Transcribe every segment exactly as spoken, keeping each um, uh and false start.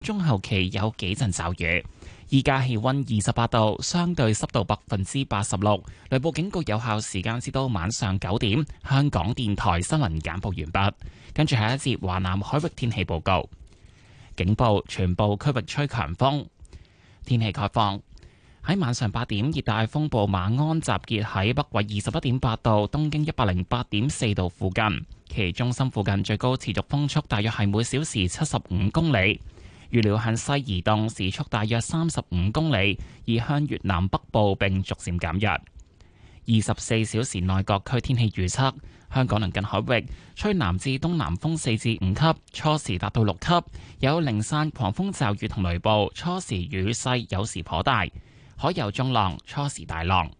中後期有幾陣驟雨。依家氣溫二十八度，相對濕度百分之八十六。雷暴警告有效時間至到晚上九點。香港電台新聞簡報完畢。跟住下一節華南海域天氣報告。警報，全部區域吹強風。天氣概況。喺晚上八點，熱帶風暴馬鞍集結喺北緯二十一點八度、東經一百零八點四度附近，其中心附近最高持續風速大約係每小時七十五公里。預料向西移動，時速大約三十五公里，移向越南北部並逐漸減弱。二十四小時內各區天氣預測：香港鄰近海域吹南至東南風四至五級，初時達到六級，有零散狂風驟雨同雷暴，初時雨勢有時頗大，海有中浪，初時大浪。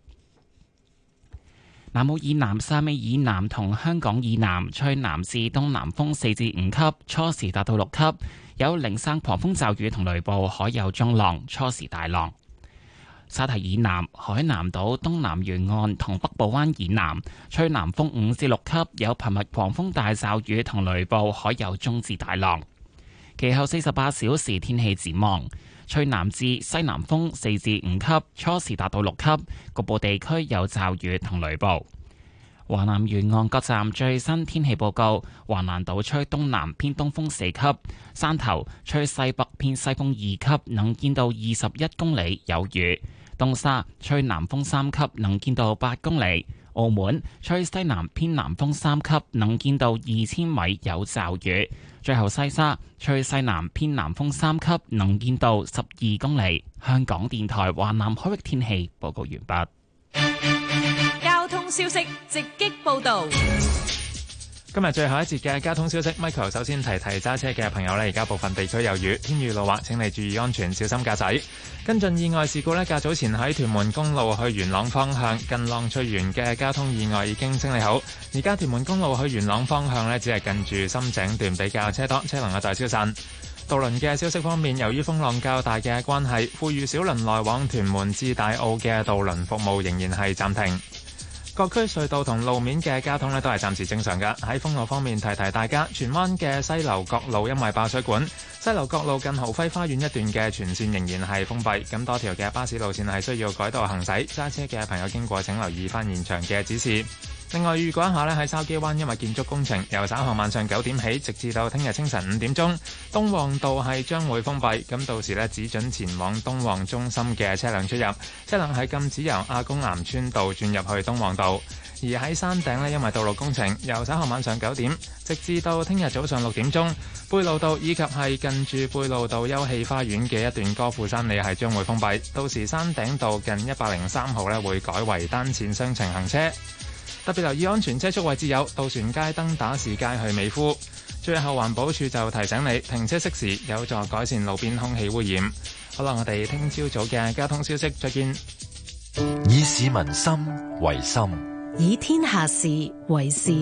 南澳以南、汕尾以南同香港以南吹南至東南風四至五級，初時達到六級，有零散狂風驟雨同雷暴，海有中浪，初時大浪。沙堤以南、海南島東南沿岸同北部灣以南吹南風五至六級，有頻密狂風大驟雨同雷暴，海有中至大浪。其後四十八小時天氣展望。吹南至西南風四至五級，初時達到六級，局部地區有驟雨同雷暴。華南沿岸各站最新天氣報告：華南島吹東南偏東風四級，汕頭吹西北偏西風二級，能見度二十一公里，有雨；東沙吹南風三級，能見度八公里；澳門吹西南偏南風三級，能見度二千米，有驟雨。最後西沙吹西南偏南風三級，能見度十二公里。香港電台華南海域天氣報告完畢。 交通消息直擊報道。 今日最後一節嘅交通消息 ，Michael 首先提提揸車嘅朋友呢，而家部分地區有雨，天雨路滑，請你注意安全，小心駕駛。跟進意外事故呢，較早前喺屯門公路去元朗方向近浪翠園嘅交通意外已經清理好，而家屯門公路去元朗方向呢，只係近住深井段比較車多，車龍有待消散。渡輪嘅消息方面，由於風浪較大嘅關係，富裕小輪來往屯門至大澳嘅渡輪服務仍然係暫停。各區隧道同路面嘅交通呢都係暫時正常㗎。喺封路方面，提提大家，荃灣嘅西樓角路因為爆水管，西樓角路近豪輝花園一段嘅全線仍然係封閉，咁多條嘅巴士路線係需要改道行駛，揸車嘅朋友經過請留意翻現場嘅指示。另外預告一下呢，喺筲箕灣因為建築工程，由稍後晚上九點起，直至到聽日清晨五點鐘，東旺道係將會封閉，咁到時呢，只准前往東旺中心嘅車輛出入，車輛係禁止由亞公岩村道轉入去東旺道。而喺山頂呢，因為道路工程，由稍後晚上九點，直至到聽日早上六點鐘，貝路道以及係近住貝路道休憩花園嘅一段歌賦山里係將會封閉，到時山頂道近一百零三號呢，會改為單線雙程行車。特別留意安全車速位置有渡船街、登打士街去美孚。最後環保署就提醒你，停車熄匙有助改善路邊空氣污染。好啦，我哋聽朝早嘅交通消息再見。 以市民心為心， 以天下事為事。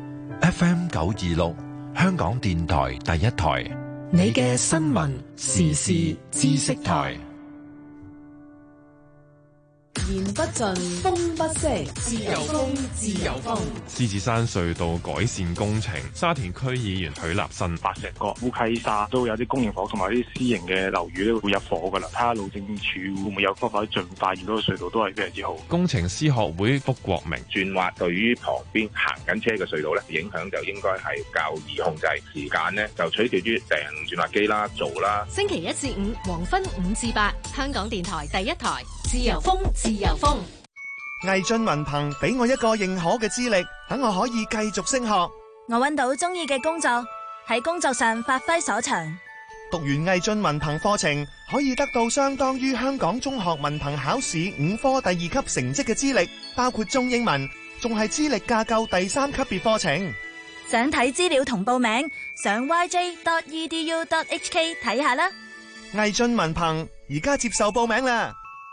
F M 九二六香港電台第一台， 你嘅新聞時事知識台。言不盡，風不息，自由風，自由風。 獅子山隧道改善工程，沙田區議員許立新。 白石角、烏溪沙都有啲公營房同埋啲私營嘅樓宇咧會入伙噶啦，睇下路政署會唔會有方法盡快完嗰個隧道都係非常之好。 工程師學會卜國明轉滑對於旁邊行緊車嘅隧道咧，影響就應該係較易控制，時間呢就取決於訂轉滑機啦、做啦。 星期一至五黃昏五至八，香港電台第一台，自由風，自由風。 毅進文憑俾我一個認可嘅資歷，等我可以繼續升學。 我揾到中意嘅工作，喺工作上發揮所長。 讀完毅進文憑課程，可以得到相當於香港中學文憑考試五科第二級成績嘅資歷，包括中英文，仲係資歷架構第三級別課程。 想睇資料同報名，上 y j dot e d u dot h k 睇下啦。 毅進文憑而家接受報名啦。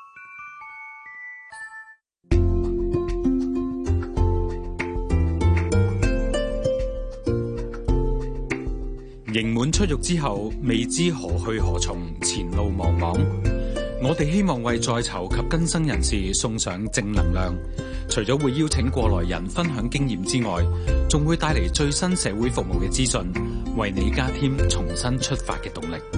刑滿出獄之後，未知何去何從，前路茫茫。我哋希望為在囚及更生人士送上正能量，除咗會邀請過來人分享經驗之外，仲會帶嚟最新社會服務嘅資訊，為你加添重新出發嘅動力。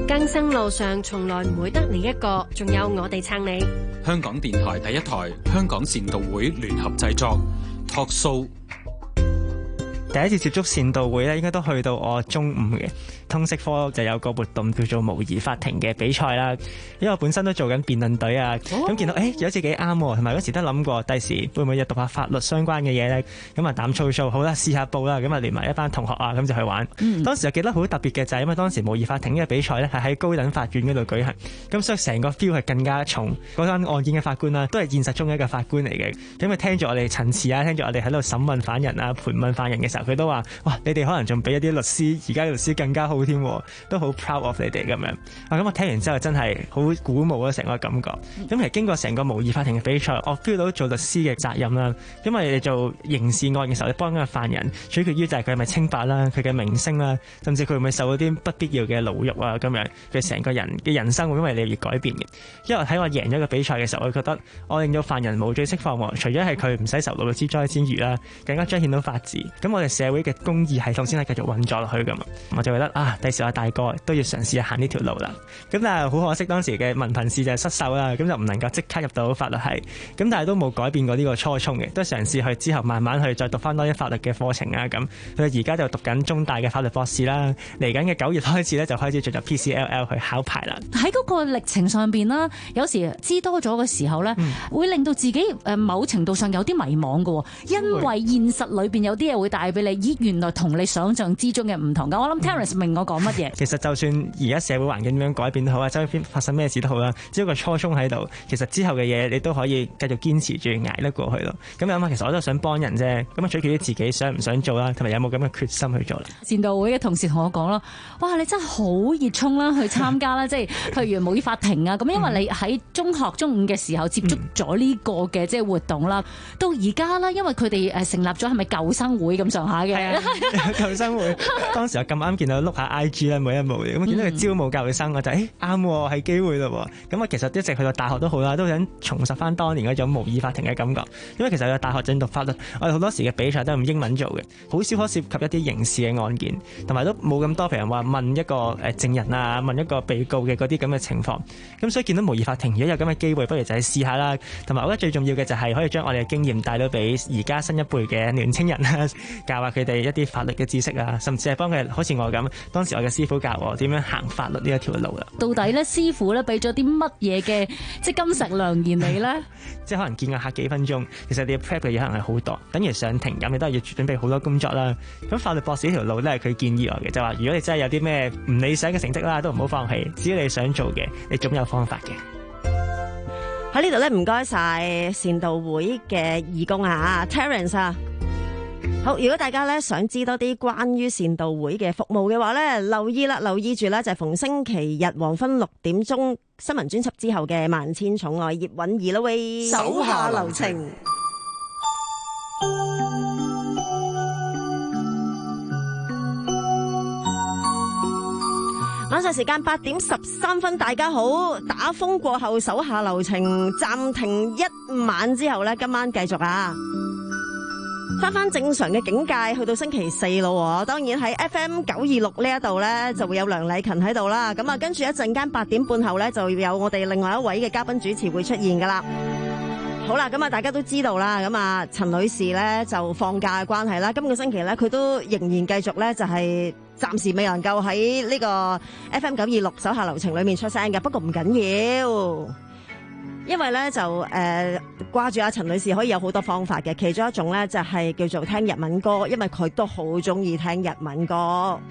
更生路上從來唔會得你一個，仲有我哋撐你。 香港電台第一台，香港善導會聯合製作 Talk Show。 第一次接觸善導會咧，應該都去到我中五嘅通識科就有個活動叫做模擬法庭嘅比賽啦。因為我本身都做緊辯論隊啊，咁、oh. 見到誒、欸、有一次幾啱，同埋嗰時都諗過第時會唔會又讀下法律相關嘅嘢咧？咁啊膽粗粗，好啦試下報啦，咁啊連埋一班同學啊，咁就去玩。Mm. 當時就記得好特別嘅就係因為當時模擬法庭呢個比賽咧係喺高等法院嗰度舉行，咁所以成個 feel 係更加重。嗰單案件嘅法官啦，都係現實中嘅一個法官嚟嘅，咁啊聽住我哋陳詞啊，聽住我哋喺度審問犯人啊、盤問犯人嘅時候，佢都話：哇，你哋可能仲比一啲律師而家嘅律師更加好添，都好 proud of 你哋咁樣。啊，咁我聽完之後真係好鼓舞啊，成個感覺。咁其實經過成個模擬法庭嘅比賽，我 feel 到做律師嘅責任啦。因為你做刑事案嘅時候，你幫緊個犯人，取決於就係佢係咪清白啦，佢嘅名聲啦，甚至佢會唔會受到啲不必要嘅牢獄啊咁樣，佢成個人嘅人生會因為你而改變嘅。因為喺我贏咗個比賽嘅時候，我覺得我令到犯人無罪釋放喎，除咗係佢唔使受牢獄之災之餘啦，更加彰顯到法治。咁我哋社會嘅公義系統先係繼續運作落去㗎嘛。我就覺得啊，第時我大個都要嘗試下行呢條路啦。咁但係好可惜當時嘅文憑試就係失手啦，咁就唔能夠即刻入到法律系。咁但係都冇改變過呢個初衷嘅，都嘗試去之後慢慢去再讀翻多啲法律嘅課程啊咁。佢而家就讀緊中大嘅法律博士啦，嚟緊嘅九月開始咧就開始進入 P C L L 去考牌啦。 喺嗰個歷程上邊啦，有時知多咗嘅時候咧，嗯、會令到自己誒某程度上有啲迷茫嘅，因為現實裏邊有啲嘢會帶俾你，咦原來同你想象之中嘅唔同㗎。我諗 Terence 明我講乜嘢。其實就算而家社會環境點樣改變都好啊，周邊發生咩事都好啦，只要個初衷喺度，其實之後嘅嘢你都可以繼續堅持住捱得過去咯。咁諗下，其實我都想幫人啫，咁啊取決於自己想唔想做啦，同埋有冇咁嘅決心去做啦。善導會嘅同事同我講咯，哇你真係好熱衷啦，去參加啦，即係譬如模擬法庭啊，咁因為你喺中學中五嘅時候接觸咗呢個嘅即係活動啦，到而家啦，因為佢哋誒成立咗係咪舊生會咁上下嘅？係啊，舊生會。當時我咁啱見到碌下 I G 啦，每一幕咁見到佢招募教育生，我就誒啱喎，係機會咯。咁啊，其實一直去到大學都好啦，都想重拾翻當年嗰種模擬法庭嘅感覺。因為其實有大學正讀法律，我哋好多時嘅比賽都係用英文做嘅，好少可涉及一啲刑事嘅案件，同埋都冇咁多譬如話問一個誒證人啊，問一個被告嘅嗰啲咁嘅情況。咁所以見到模擬法庭，如果有咁嘅機會，不如就去試下啦。同埋我覺得最重要嘅就係可以將我哋嘅經驗帶到俾而家新一輩嘅年青人啊，教下佢哋一啲法律嘅知識啊，甚至係幫佢好似我咁，當時我嘅師傅教我點樣行法律呢一條路啦。到底咧師傅咧俾咗啲乜嘢嘅即係金石良言你咧？即係可能見個客幾分鐘，其實你要 prep 嘅嘢可能係好多，等於上庭咁，你都係要準備好多工作啦。咁法律博士呢條路咧，佢建議我嘅就話，如果你真係有啲咩唔理想嘅成績啦，都唔好放棄，只要你想做嘅，你總有方法嘅。喺呢度咧，唔該晒善導會嘅義工啊 ，Terence 啊。好，如果大家咧想知多啲關於善導會嘅服務嘅話咧，留意啦，留意住啦，就係逢星期日黃昏六點鐘新聞專輯之後嘅萬千寵愛葉韻儀啦喂，手下留情。晚上時間八點十三分，大家好。打風過後，手下留情暫停一晚之後咧，今晚繼續啊！翻翻正常嘅境界，去到星期四咯。當然喺 F M 九二六呢一度咧，就會有梁禮勤喺度啦。咁啊，跟住一陣間八點半後咧，就有我哋另外一位嘅嘉賓主持會出現噶啦。好啦，咁啊，大家都知道啦。咁啊，陳女士咧就放假嘅關係啦，今個星期咧佢都仍然繼續咧就係暫時未能夠喺呢個 F M 九二六手下留情裏面出聲嘅。不過唔緊要。因為咧就誒掛住阿陳女士可以有好多方法嘅，其中一種咧就係叫做聽日文歌，因為佢都好中意聽日文歌。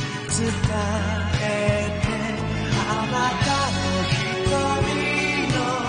伝えてあなたの瞳の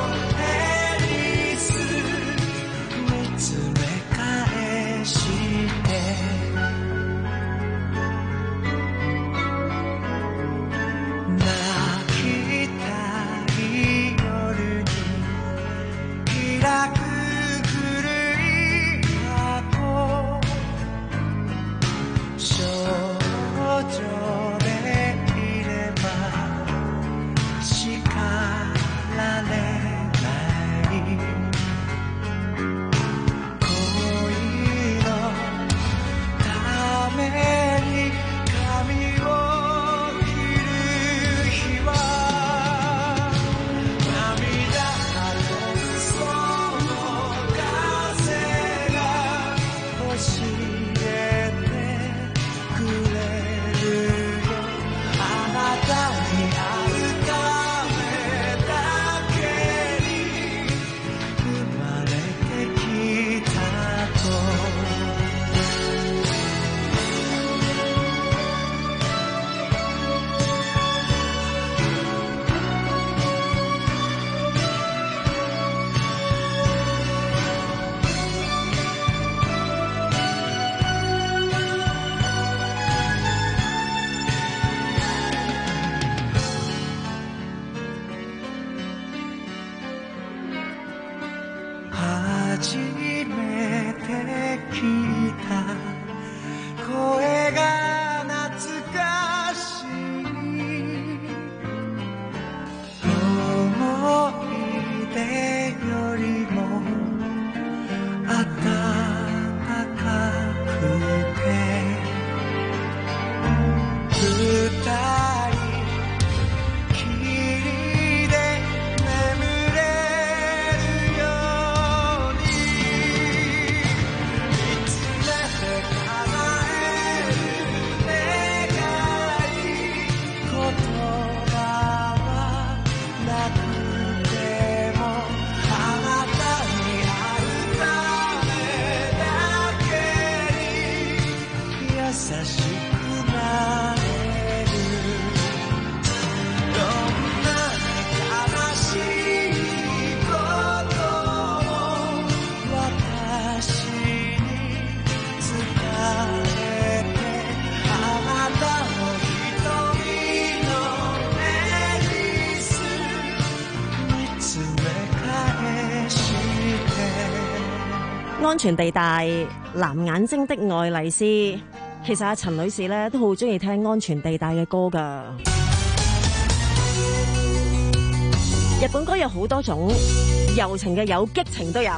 初めて聞いた声が懐かしい思い出よりも暖かくて二人きりで眠れるように見つめて叶える願い言葉はなくてもあなたに会うためだけに優しくなれ安全地帶，藍眼睛的愛麗絲。其實阿陳女士咧都好中意聽安全地帶嘅歌噶。日本歌有好多種，柔情嘅有，激情都有。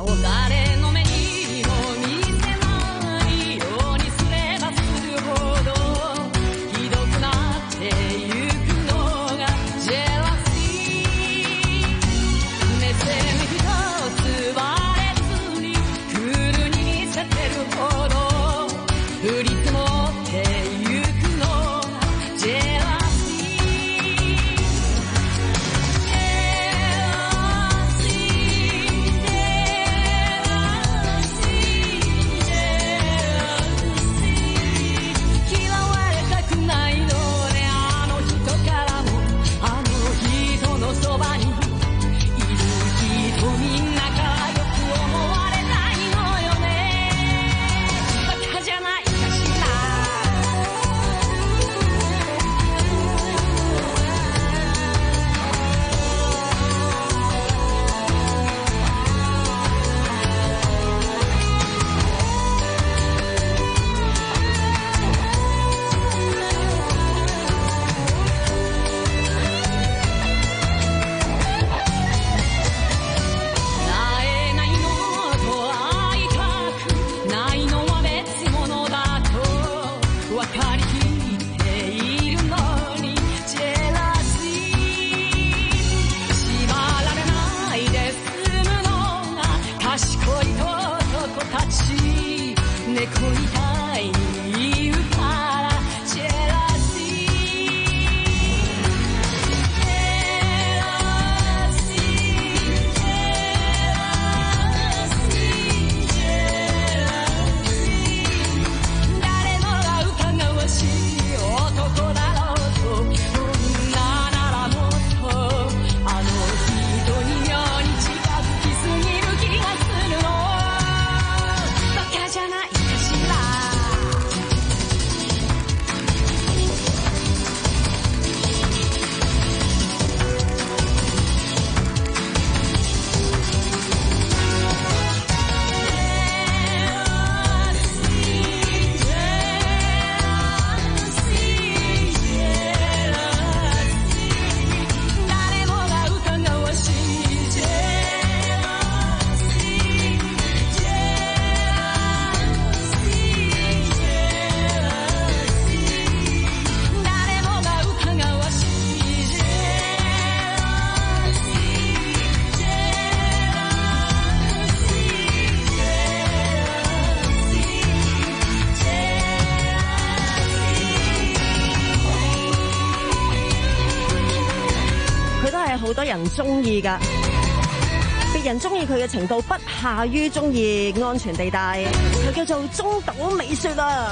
好多人中意噶，別人中意佢嘅程度不下於中意安全地帶，佢叫做中島美雪啊！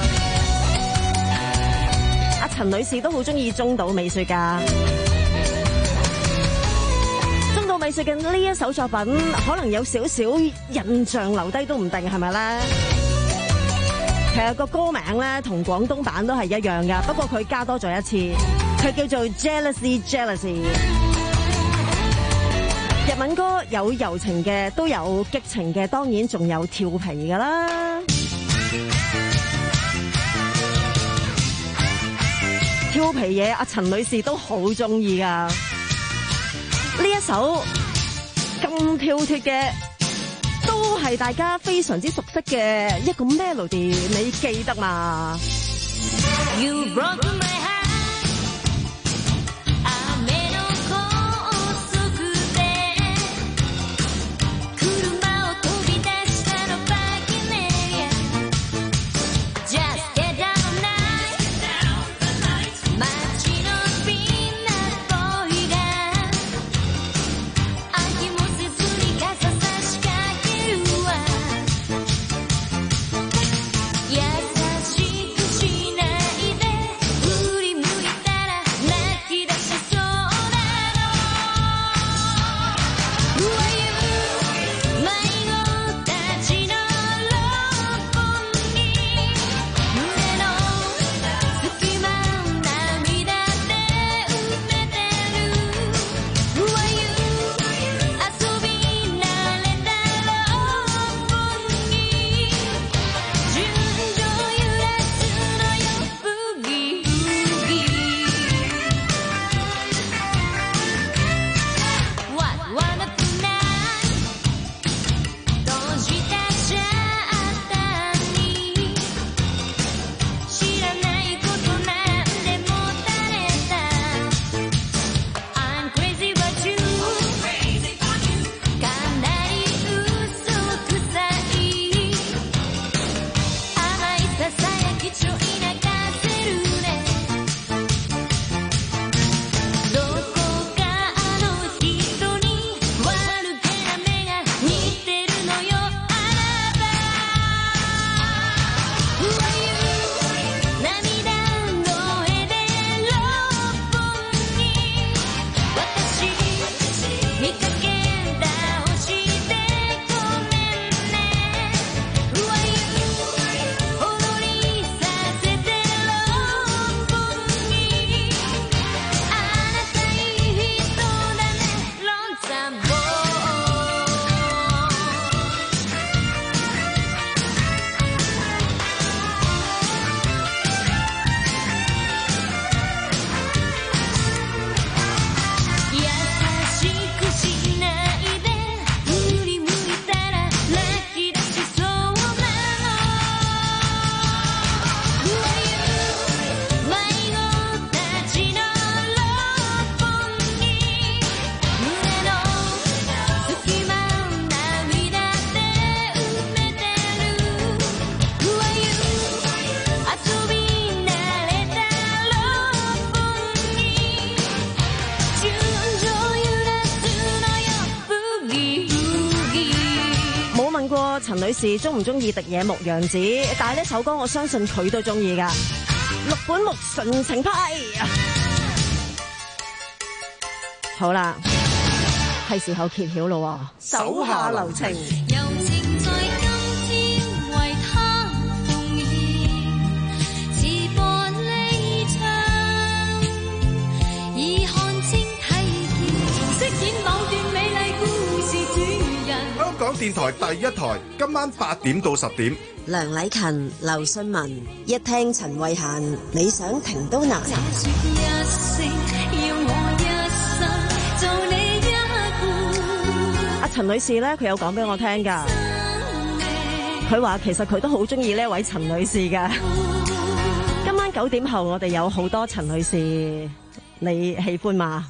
阿陳女士都好中意中島美雪噶。中島美雪嘅呢一首作品，可能有少少印象留低都唔定，係咪咧？其實個歌名咧同廣東版都係一樣噶，不過佢加多咗一次，佢叫做 Jealousy Jealousy。日文歌有柔情嘅，都有激情嘅，當然仲有調皮噶啦。調皮嘢，阿陳女士都好中意噶。呢一首咁跳脫嘅，都係大家非常之熟悉嘅一個 melody， 你記得嘛？ You broke my heart. 陳女士中唔中意迪野牧羊子？但係呢首歌我相信佢都中意噶。六本木純情派，好啦，係時候揭曉咯，手下留情。 香港電台第一台，今晚八點到十點。 梁禮勤、劉信文，一聽陳慧嫻，你想停都難。 阿陳女士咧，佢有講俾我聽噶，佢話其實佢都好中意呢位陳女士噶。今晚九點後，我哋有好多陳女士，你喜歡嗎？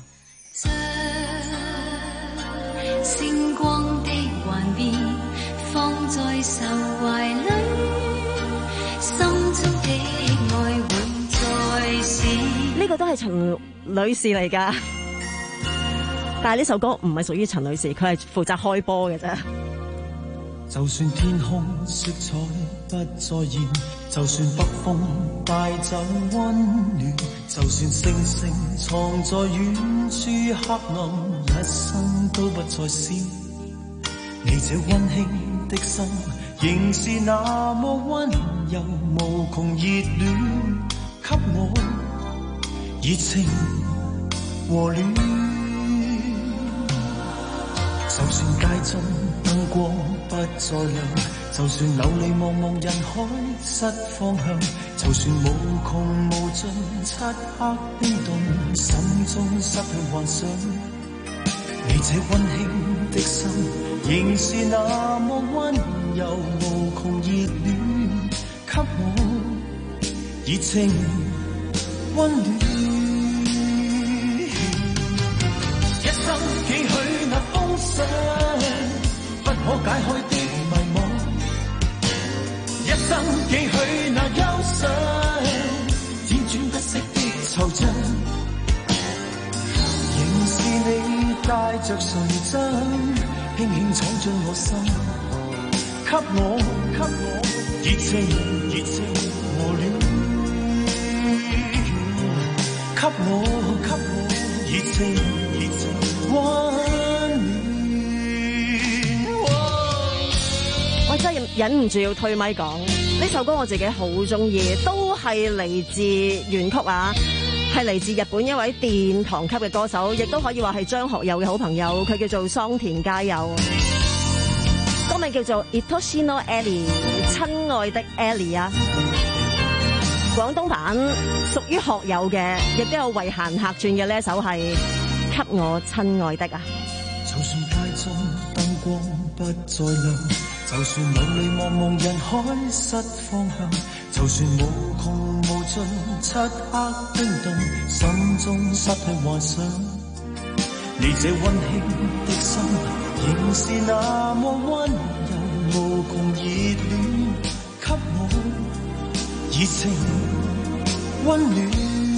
星光的幻變，放在愁懷裏，心中的愛永在閃。呢個都係陳女士嚟㗎，但係呢首歌唔係屬於陳女士，佢係負責開波嘅啫。 就算天空色彩不再現，就算北風帶走溫暖，就算星星藏在遠處黑暗，一生都不再閃。你這溫馨的心，仍是那麼溫柔，無窮熱戀，給我熱情和暖。 就算街中燈光不再亮，就算流離茫茫人海失方向，就算無窮無盡漆黑冰凍，心中失去幻想。你這溫馨的心，仍是那麼溫柔，無窮熱戀，給我熱情溫暖。一生幾許那風霜，不可解開的迷惘，一生幾許那憂傷，輾轉不息的惆悵，仍是你帶着純真，輕輕闖進我心，給我給我熱情熱情和戀，給我給我熱情熱情溫暖。 我真係忍唔住要推咪講呢首歌，我自己好中意，都係嚟自原曲啊，係嚟自日本一位殿堂級嘅歌手，亦都可以話係張學友嘅好朋友，佢叫做桑田佳祐，歌名叫做 Itoshi no Ellie， 親愛的 Ellie 啊，廣東版屬於學友嘅，亦都有為閒客串嘅呢一首係給我親愛的啊。 就算街中燈光不再亮，就算流離茫茫人海失方向，就算無窮無盡漆黑冰凍，心中失去幻想。你這溫馨的心，仍是那麼溫柔，無窮熱戀，給我熱情溫暖。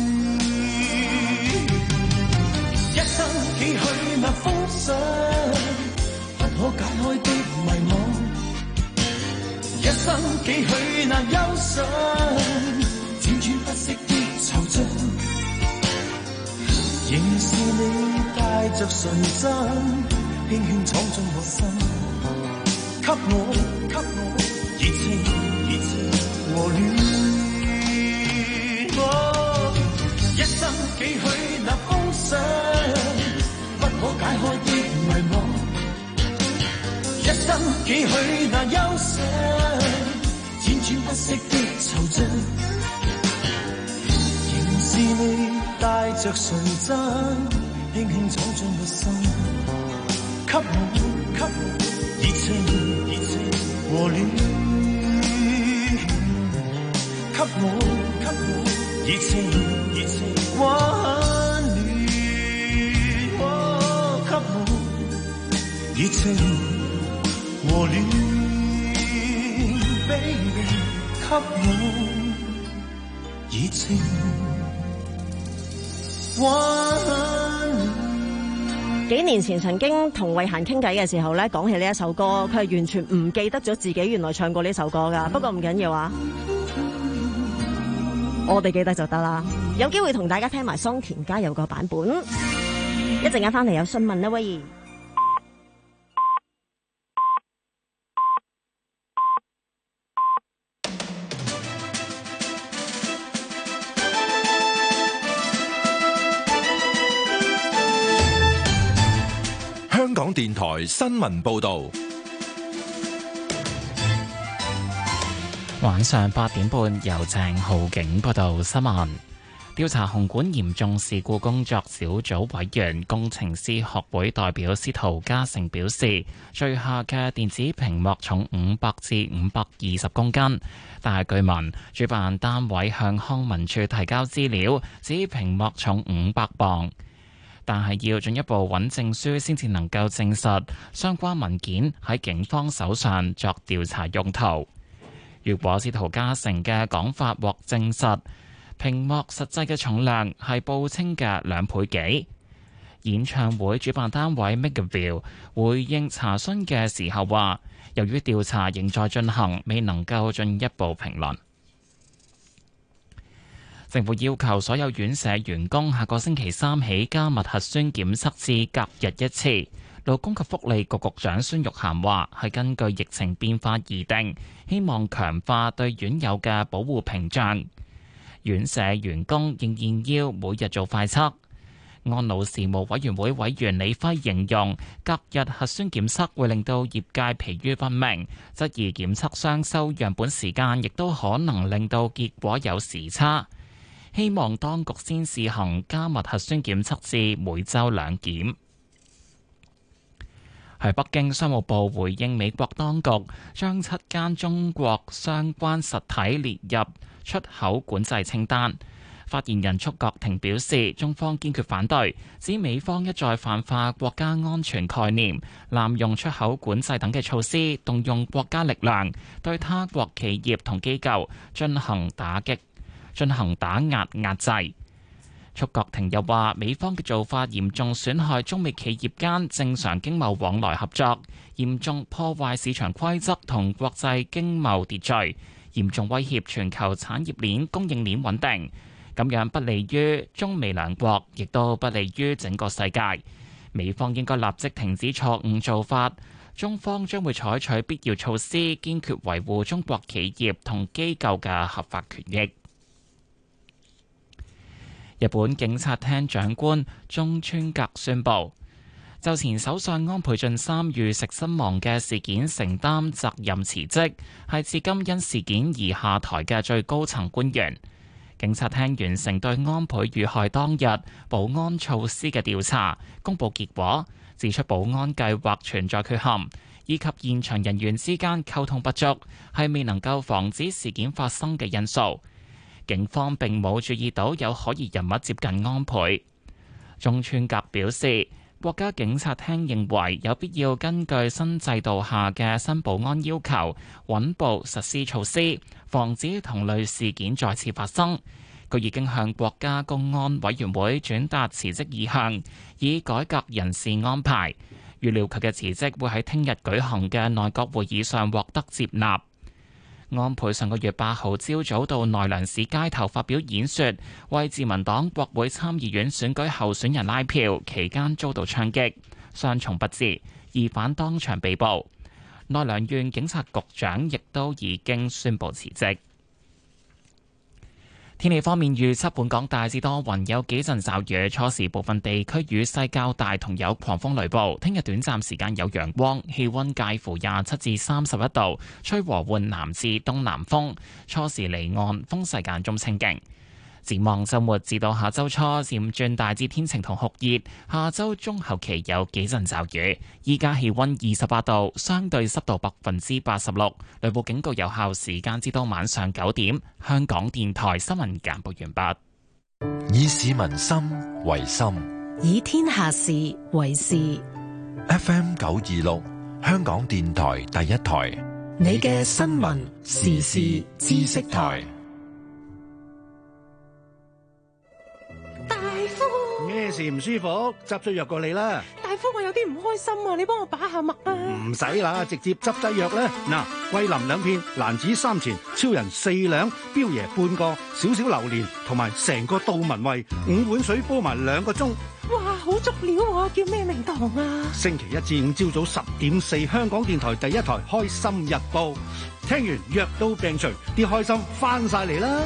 一生幾許那風霜，不可解開的迷惘，一生幾許那憂傷，輾轉不息的惆悵，仍是你帶着純真，輕輕闖進我心，給我給我熱情熱情和戀。哦，一生幾許那風霜，不可解開的迷惘，一生幾許那憂傷，輾轉不息的惆悵，仍是你帶着純真，輕輕闖進我心，給我給我熱情熱情和戀，給我給我熱情熱情溫暖，哦，給我熱情和戀 ，baby， 給我熱情溫暖。 幾年前曾經同慧嫻傾偈嘅時候咧，講起呢一首歌，佢係完全唔記得咗自己原來唱過呢首歌噶。不過唔緊要啊，我哋記得就得啦。有機會同大家聽埋桑田佳祐個版本。一陣間翻嚟有詢問啦，喂。 香港電台新聞報導， 晚上八點半由鄭浩景報道新聞。調查紅館嚴重事故工作小組委員工程師學會代表司徒嘉誠表示，墜下嘅電子屏幕重五百至五百二十公斤，但係據聞主辦單位向康文署提交資料，指屏幕重五百磅。但係要進一步揾證書先至能夠證實相關文件喺警方手上作調查用途。如果司徒嘉誠嘅講法獲證實，屏幕實際嘅重量係報稱嘅兩倍幾。演唱會主辦單位 MakerVille 回應查詢嘅時候話，由於調查仍在進行，未能夠進一步評論。政府要求所有院舍員工下個星期三起加密核酸檢測至隔日一次。勞工及福利局局長孫玉菡話，係根據疫情變化而定，希望強化對院友嘅保護屏障。院舍員工仍然要每日做快測。 安老事務委員會委員李輝形容，隔日核酸檢測會令到業界疲於奔命，質疑檢測商收樣本時間亦都可能令到結果有時差。希望當局先試行加密核酸檢測至每週兩檢。喺北京，商務部回應美國當局將七間中國相關實體列入出口管制清單。發言人束國庭表示，中方堅決反對，指美方一再泛化國家安全概念，濫用出口管制等嘅措施，動用國家力量對他國企業同機構進行打擊、進行打壓壓制。束國庭又話，美方嘅做法嚴重損害中美企業間正常經貿往來合作，嚴重破壞市場規則同國際經貿秩序，嚴重威脅全球產業鏈供應鏈穩定。咁樣不利於中美兩國，亦都不利於整個世界。美方應該立即停止錯誤做法，中方將會採取必要措施，堅決維護中國企業同機構嘅合法權益。日本警察廳長官中村格宣布，就前首相安倍晉三遇食身亡嘅事件承擔責任辭職，係至今因事件而下台嘅最高層官員。警察廳完成對安倍遇害當日保安措施嘅調查，公佈結果，指出保安計劃存在缺陷，以及現場人員之間溝通不足，係未能夠防止事件發生嘅因素。警方並冇注意到有可疑人物接近安倍。中村格表示，國家警察廳認為有必要根據新制度下嘅新保安要求，穩步實施措施，防止同類事件再次發生。佢已經向國家公安委員會轉達辭職意向，以改革人事安排。預料佢嘅辭職會喺聽日舉行嘅內閣會議上獲得接納。安倍上個月八號朝早到奈良市街頭發表演說，為自民黨國會參議院選舉候選人拉票，期間遭到槍擊，傷重不治，疑犯當場被捕。奈良縣警察局長亦都已經宣布辭職。天氣方面預測，本港大致多雲，有幾陣驟雨，初時部分地區雨勢較大，同有狂風雷暴。聽日短暫時間有陽光，氣溫介乎廿七至三十一度，吹和緩南至東南風，初時離岸，風勢間中清勁。展望週末至到下週初，漸轉大致天晴同酷熱，下週中後期有幾陣驟雨。依家氣溫二十八度，相對濕度百分之八十六，雷暴警告有效時間至到晚上九點。香港電台新聞簡報完畢。 以市民心為心， 以天下事為事。 F M 九二六，香港電台第一台， 你嘅新聞時事知識台。 咩事唔舒服？執劑藥過嚟啦！ 大夫，我有啲唔開心啊，你幫我把下脈啊！ 唔使啦，直接執劑藥啦。嗱，桂林兩片，蘭子三錢，超人四兩，標爺半個，少少榴蓮，同埋成個杜文慧，五碗水煲埋兩個鐘。 哇，好足料啊！叫咩名堂啊？ 星期一至五朝早十點四，香港電台第一台《開心日報》，聽完藥到病除，啲開心翻晒嚟啦！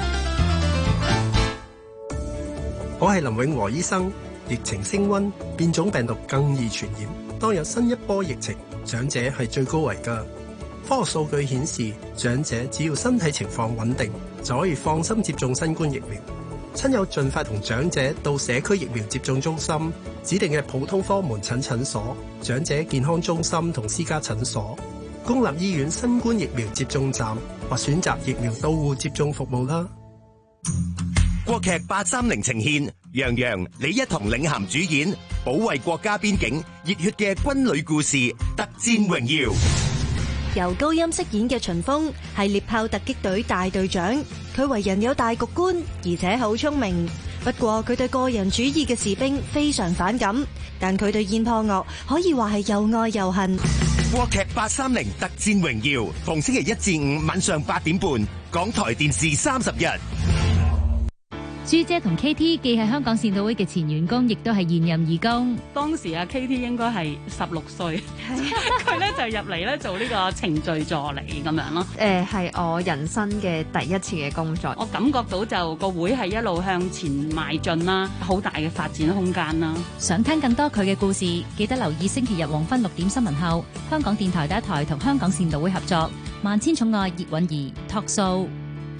我係林永和醫生。疫情升溫，變種病毒更易傳染。當有新一波疫情，長者係最高危㗎。科學數據顯示，長者只要身體情況穩定，就可以放心接種新冠疫苗。親友盡快同長者到社區疫苗接種中心、指定嘅普通科門診診所、長者健康中心同私家診所、公立醫院新冠疫苗接種站或選擇疫苗到戶接種服務啦。 國劇八三零呈現楊洋、李一桐領銜主演，保衛國家邊境熱血嘅軍旅故事《特戰榮耀》。 由高音飾演嘅秦風係獵豹突擊隊大隊長，佢為人有大局觀，而且好聰明。不過佢對個人主義嘅士兵非常反感，但佢對燕破岳可以話係又愛又恨。 國劇八三零《特戰榮耀》逢星期一至五晚上八點半，港台電視三十日。 朱姐同 K T 既係香港善導會嘅前員工，亦都係現任義工。 當時啊 K T 應該係十六歲，佢咧就入嚟咧做呢個程序助理咁樣咯。 誒係我人生嘅第一次嘅工作， 我感覺到就個會係一路向前邁進啦，好大嘅發展空間啦。 想聽更多佢嘅故事，記得留意星期日黃昏六點新聞後，香港電台第一台同香港善導會合作《萬千寵愛葉韻儀》Talk Show。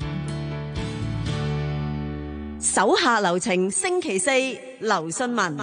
手下留情，星期四劉信文。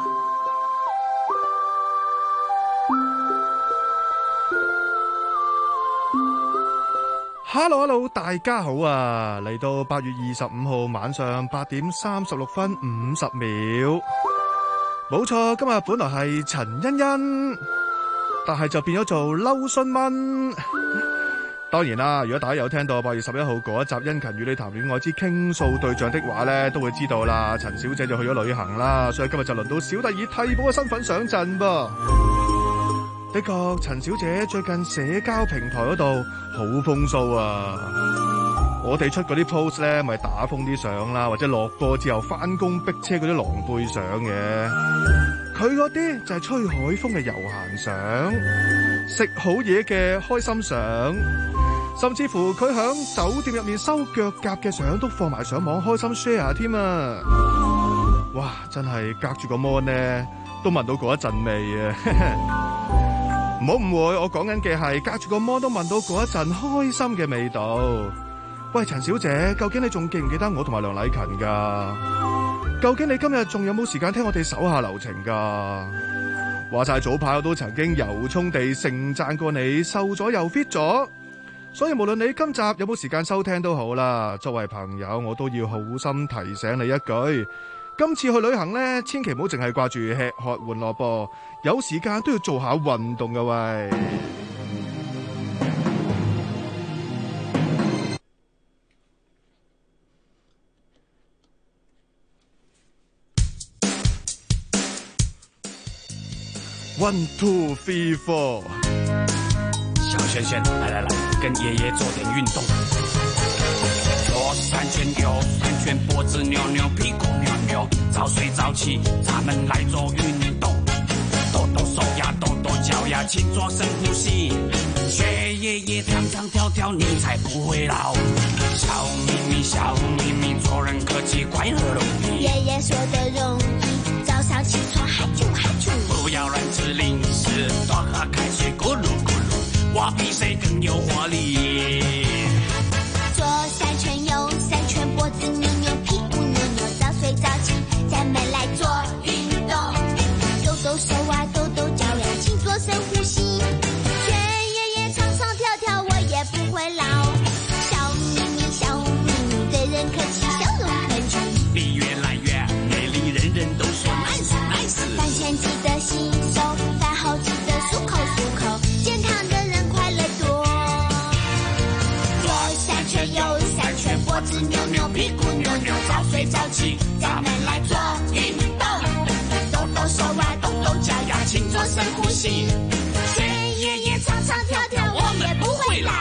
Hello Hello， 大家好啊！嚟到八月二十五號晚上八點三十六分五十秒，冇錯，今日本來係陳欣欣，但係就變咗做劉信文。當然啦，如果大家有聽到八月十一號嗰一集《殷勤與你談戀愛之傾訴對象》的話呢，都會知道啦。陳小姐就去咗旅行啦，所以今日就輪到小弟以替補嘅身份上陣噃。的確，陳小姐最近社交平台嗰度好風騷啊！我哋出嗰啲 post 呢，咪打風啲相啦，或者落波之後翻工逼車嗰啲狼狽相嘅。佢嗰啲就係吹海風嘅悠閒相，食好嘢嘅開心相。甚至乎佢響酒店入面收腳甲嘅相都放埋上網開心 share 添啊！哇，真係隔住個 mon 呢都聞到嗰一陣味啊！唔好誤會，我講緊嘅係隔住個 mon 都聞到嗰一陣開心嘅味道。喂，陳小姐，究竟你仲記唔記得我同埋梁禮勤噶？究竟你今日仲有冇時間聽我哋手下留情噶？話晒早排我都曾經由衷地盛讚過你瘦咗又 fit 咗。所以無論你今集有冇時間收聽都好啦，作為朋友我都要好心提醒你一句，今次去旅行呢，千祈唔好淨係掛住吃喝玩樂噃，有時間都要做下運動㗎喂。One two three four。 小轩轩，来来来，跟爷爷做点运动。左三圈，右三圈，脖子扭扭，屁股扭扭，早睡早起，咱们来做运动。抖抖手呀，抖抖脚呀，勤做深呼吸。学爷爷唱唱跳跳，你才不会老。笑眯眯，笑眯眯，做人客气，快乐容易。 爷爷说的容易，早上起床哈啾哈啾。 不要乱吃零食，多喝开水，咕噜咕噜。我比谁更有活力。 左三圈，右三圈，脖子扭扭，屁股扭扭，早睡早起，咱们来做运动。抖抖手啊，抖抖脚呀，勤做深呼吸。学爷爷唱唱跳跳，我也不会老。笑眯眯，笑眯眯，对人客气，笑容可掬。 你越来越美丽，人人都说 nice nice。 饭前记得洗手，饭后记得漱口漱口，健康的人快乐多。左三圈，右三圈，脖子扭扭，屁股扭扭，早睡早起，咱们来做运动。抖抖手啊，抖抖脚呀，勤做深呼吸。学爷爷唱唱跳跳，我也不会老。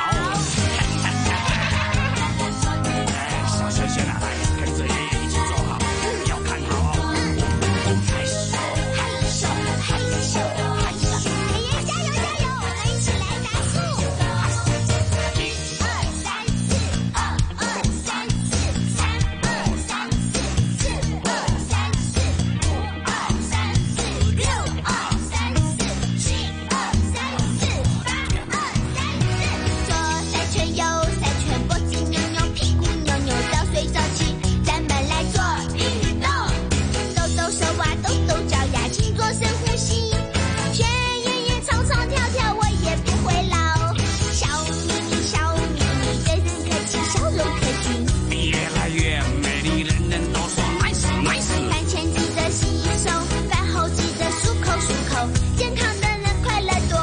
小轩轩啊，来跟着爷爷一起做好，要看好哦。害羞害羞害羞害羞， 爷爷加油加油，我们一起来打数。一二三四，二二三四，三二三四，四二三四，五二三四，六二三四，七二三四，八二三四。左三圈，右三圈，脖子扭扭，屁股扭扭，早睡早起，咱们来做运动。抖抖手啊，抖抖脚呀，勤做深呼吸。学爷爷唱唱跳跳，我也不会老。笑眯眯，笑眯眯，对人客气，笑容可掬。 你越来越美丽，人人都说 nice nice。 饭前记得洗手，饭后记得漱口漱口，健康的人快乐多。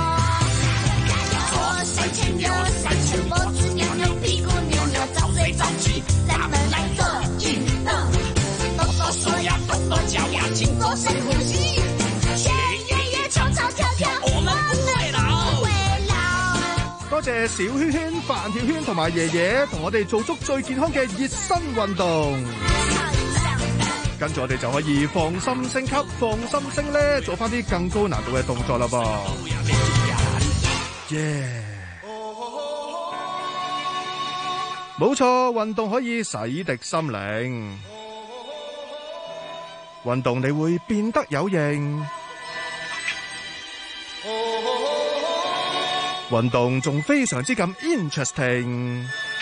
左三圈，右三圈，脖子扭扭，屁股扭扭，早睡早起，咱们来做运动。抖抖手呀，抖抖脚呀，勤做深呼吸。学爷爷唱唱跳跳，我们不会老，不会老。 多謝小圈圈、范跳圈同埋爺爺同我哋做足最健康嘅熱身運動。 跟住我哋就可以放心升級，放心升咧，做翻啲更高難度嘅動作啦噃。耶！冇錯，運動可以洗滌心靈，運動你會變得有型，運動仲非常之咁 interesting。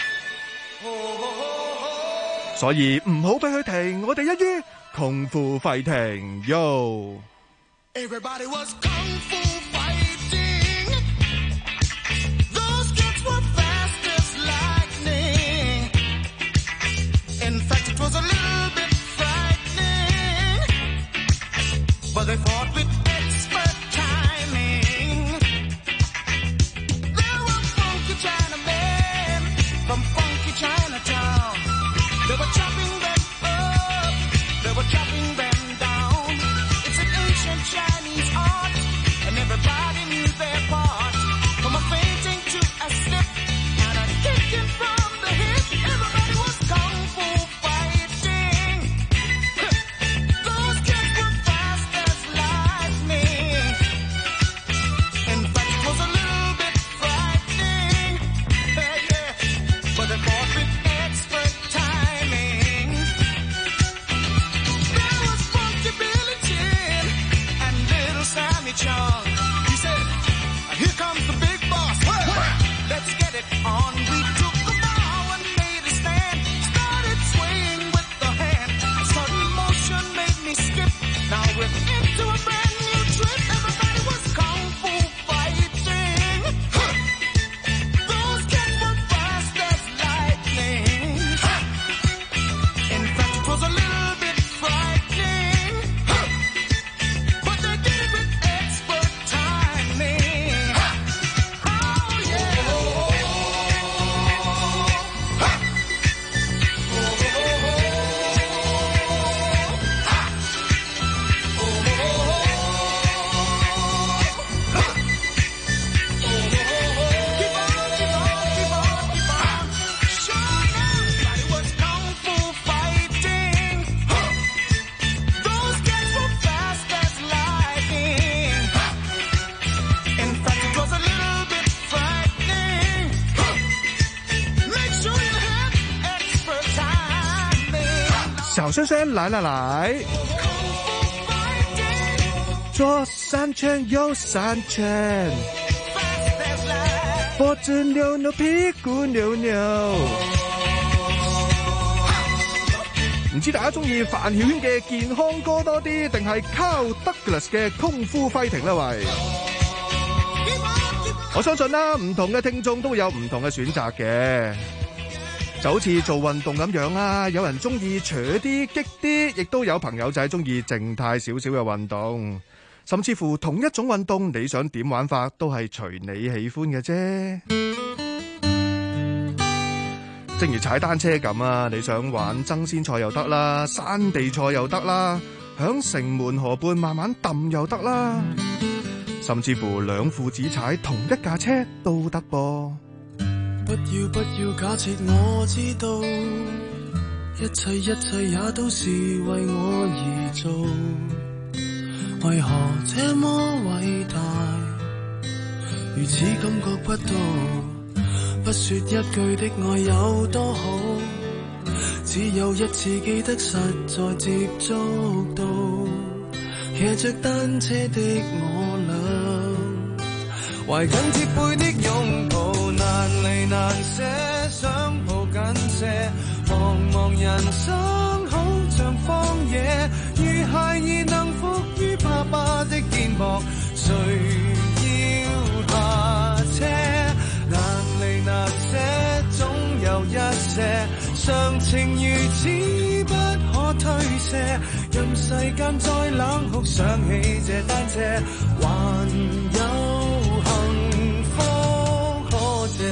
所以唔好俾佢停，我哋一於功夫快停 ，Yo！ Everybody was kung fu fighting. Those kids were fast as lightning. In fact, it was a little bit frightening. But they fought with expert timing. There were funky Chinamen from funky Chinatown.They were chopping them up, they were chopping them down. It's an ancient Chinese art, and everybody knew their part. From a fainting to a step, and a kicking from the hip. Everybody was kung fu fighting. Those kids were fast as lightning. In fact, it was a little bit frightening. Yeah, yeah. But they fought with expert time.Chung. He said, here comes the big boss. Let's get it on. We took the bow and made a stand. Started swaying with the hand. A sudden motion made me skip. Now we're into a brand new trip. Everybody was kung fu fighting. Those kids were fast as lightning. In fact, it was a little bit frightening.But they did it with expert timing. Oh yeah. Keep on, keep on, keep on, keep on. Sure, everybody was kung fu fighting. Those kids were fast as lightning. In fact, it was a little bit frightening. Make sure you have expert timing. 小轩轩来来来，左三圈右三圈，脖子扭扭，屁股扭扭。唔知大家中意范曉萱嘅健康歌多啲，定係 Carl Douglas 嘅功夫揮停呢？喂，我相信啦，唔同嘅聽眾都會有唔同嘅選擇嘅，就好似做運動咁樣啦。有人中意扯啲激啲，亦都有朋友仔中意靜態少少嘅運動，甚至乎同一種運動，你想點玩法都係隨你喜歡嘅啫。正如踩單車咁啊，你想玩爭先賽又得啦，山地賽又得啦，響城門河畔慢慢揼又得啦，甚至乎兩父子踩同一架車都得噃。 不要不要假設我知道，一切一切也都是為我而做，為何這麼偉大，如此感覺不到，不說一句的愛有多好，只有一次記得實在接觸到，騎着單車的我倆，懷緊貼背的擁抱，難離難捨，想抱緊些，茫茫人生好像荒野，如孩兒能伏於爸爸的肩膊，誰要下車？難離難捨，總有一些常情如此不可推卸，任世間再冷酷，想起這單車，還有幸福可借。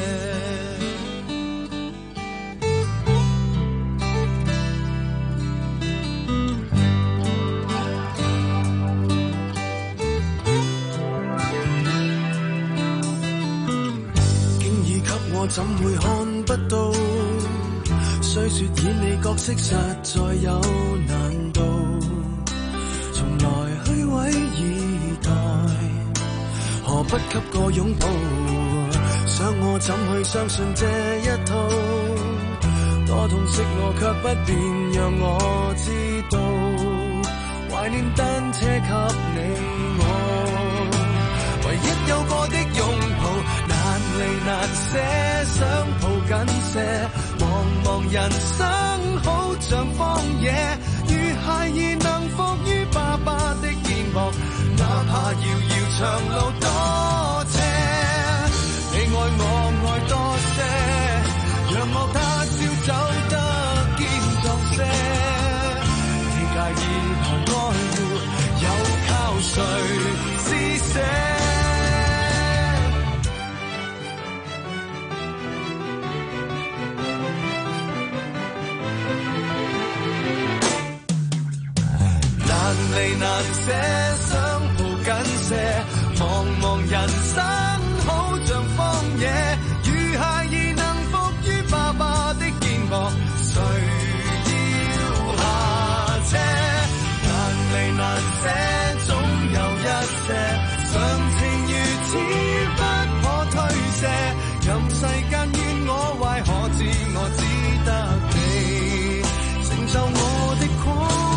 怎會看不到？ 雖說演你角色實在有難度，從來虛偽以待，何不給個擁抱？想我怎去相信這一套？多痛惜我卻不便讓我知道，懷念單車給你我，唯一有過的擁抱，難離難捨，想抱緊些。茫茫人生好像荒野，如孩兒能伏於爸爸的肩膊，哪怕遙遙長路多斜，你愛我愛多些，讓我他朝走得堅壯些。你介意何愛護，又靠誰施捨？難離難捨，想抱緊些，茫茫人生好像荒野，如孩兒能伏於爸爸的肩膊，誰要下車？難離難捨，總有一些，常情如此不可推卸，任世間怨我壞，可知我只得你成就我的狂。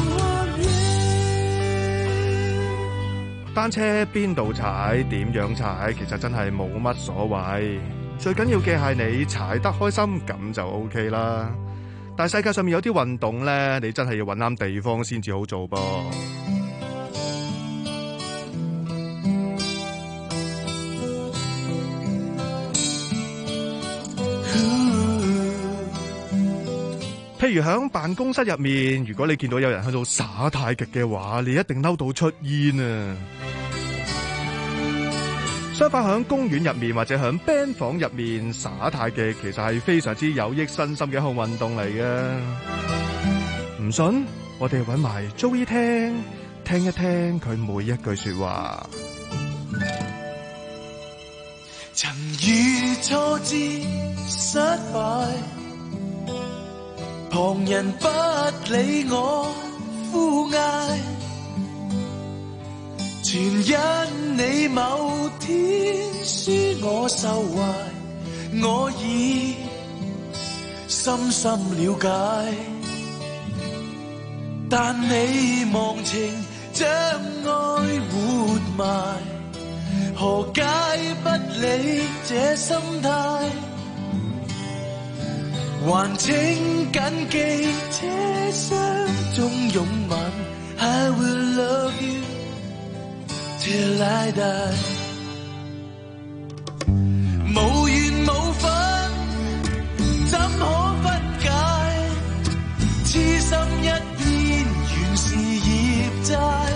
單車邊度踩，點樣踩，其實真係冇乜所謂，最緊要嘅係你踩得開心，咁就 OK 啦。但係世界上面有啲運動呢，你真係要揾啱地方先至好做噃。譬如喺辦公室入面，如果你見到有人喺度耍太極嘅話，你一定嬲到出煙啊！相反，喺公園入面或者喺 band 房入面耍太極，其實係非常之有益身心嘅一項運動嚟嘅。唔信，我哋揾埋 Joey 聽，聽一聽佢每一句說話。 曾遇挫折失敗，旁人不理我呼嗌，全因你某天輸我受壞，我已深深了解，但你忘情將愛活埋，何解不理這心態，還請緊記這雙中擁吻 I will love you till I die， 無緣無分怎可分解，痴心一片原是業債，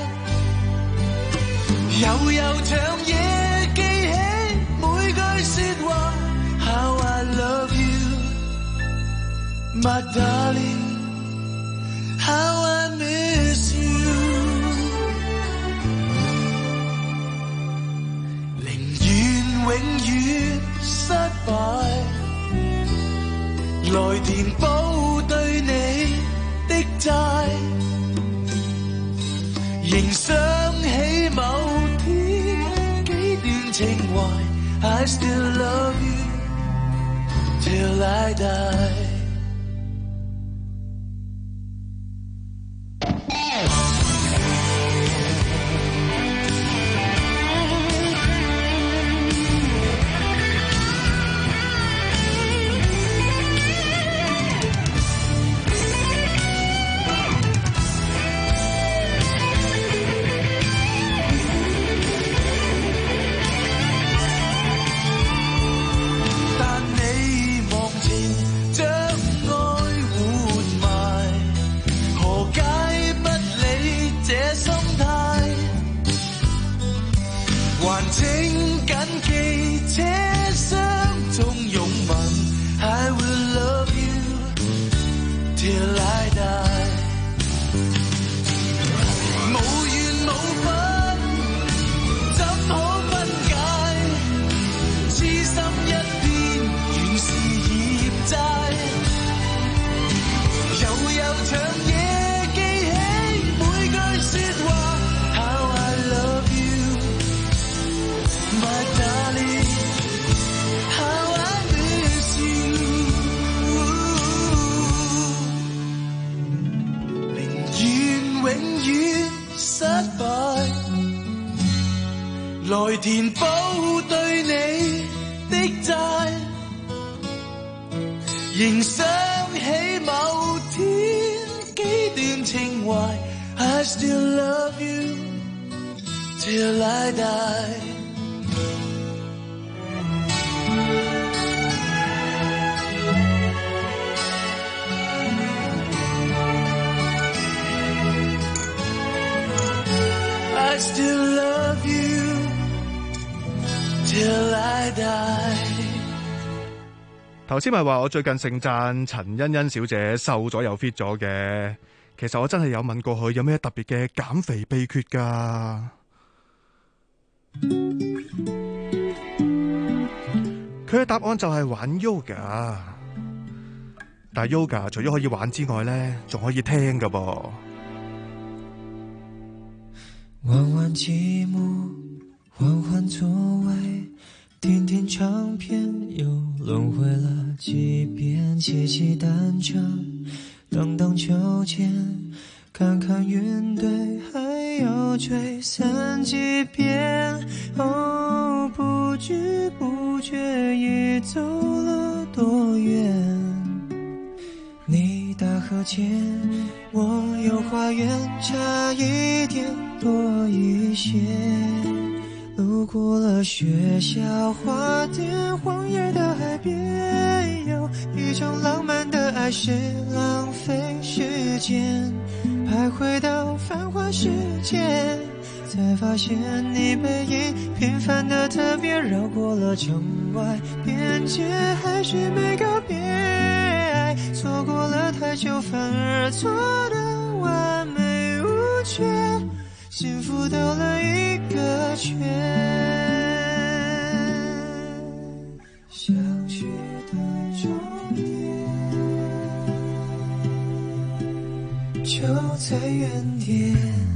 悠悠長夜記起每句說話 How I love you My darling How I miss you， 寧願永遠失敗，來填補對你的債，仍想起某天幾段情懷 I still love you till I die。將填補對你的債，仍想起某天幾段情懷。I still love you till I die。I still love you till I die。 頭先咪話我最近盛讚陳欣欣小姐瘦咗又 fit 咗嘅，其實我真係有問過佢有咩特別嘅減肥秘訣㗎。佢嘅答案就係玩 yoga， 但係 yoga 除咗可以玩之外呢，仲可以聽㗎噃。 玩玩积木，换换座位，听听唱片，又轮回了几遍，骑骑单车，荡荡秋千，看看云堆，还要吹散几遍。哦，不知不觉已走了多远。你大河前，我有花园，差一点多一些。路过了学校花店，荒野的海边，有一种浪漫的爱是浪费时间。徘徊到繁华世界，才发现你背影平凡的特别，绕过了城外边界，还是没告别。错过了太久，反而错得完美无缺，幸福兜了一个圈。相聚的终点就在原点，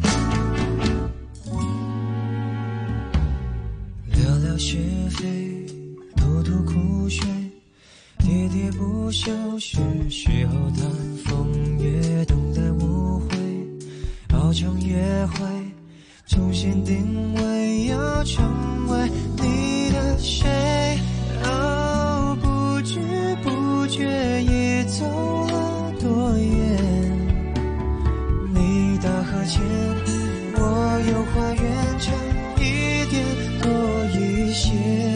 聊聊是非，吐吐苦水，喋喋不休，是时候谈风月，等待误会，熬成约会，重新定位，要成为你的谁。哦，不知不觉已走了多远。你大河前，我有花园，差一点多一些。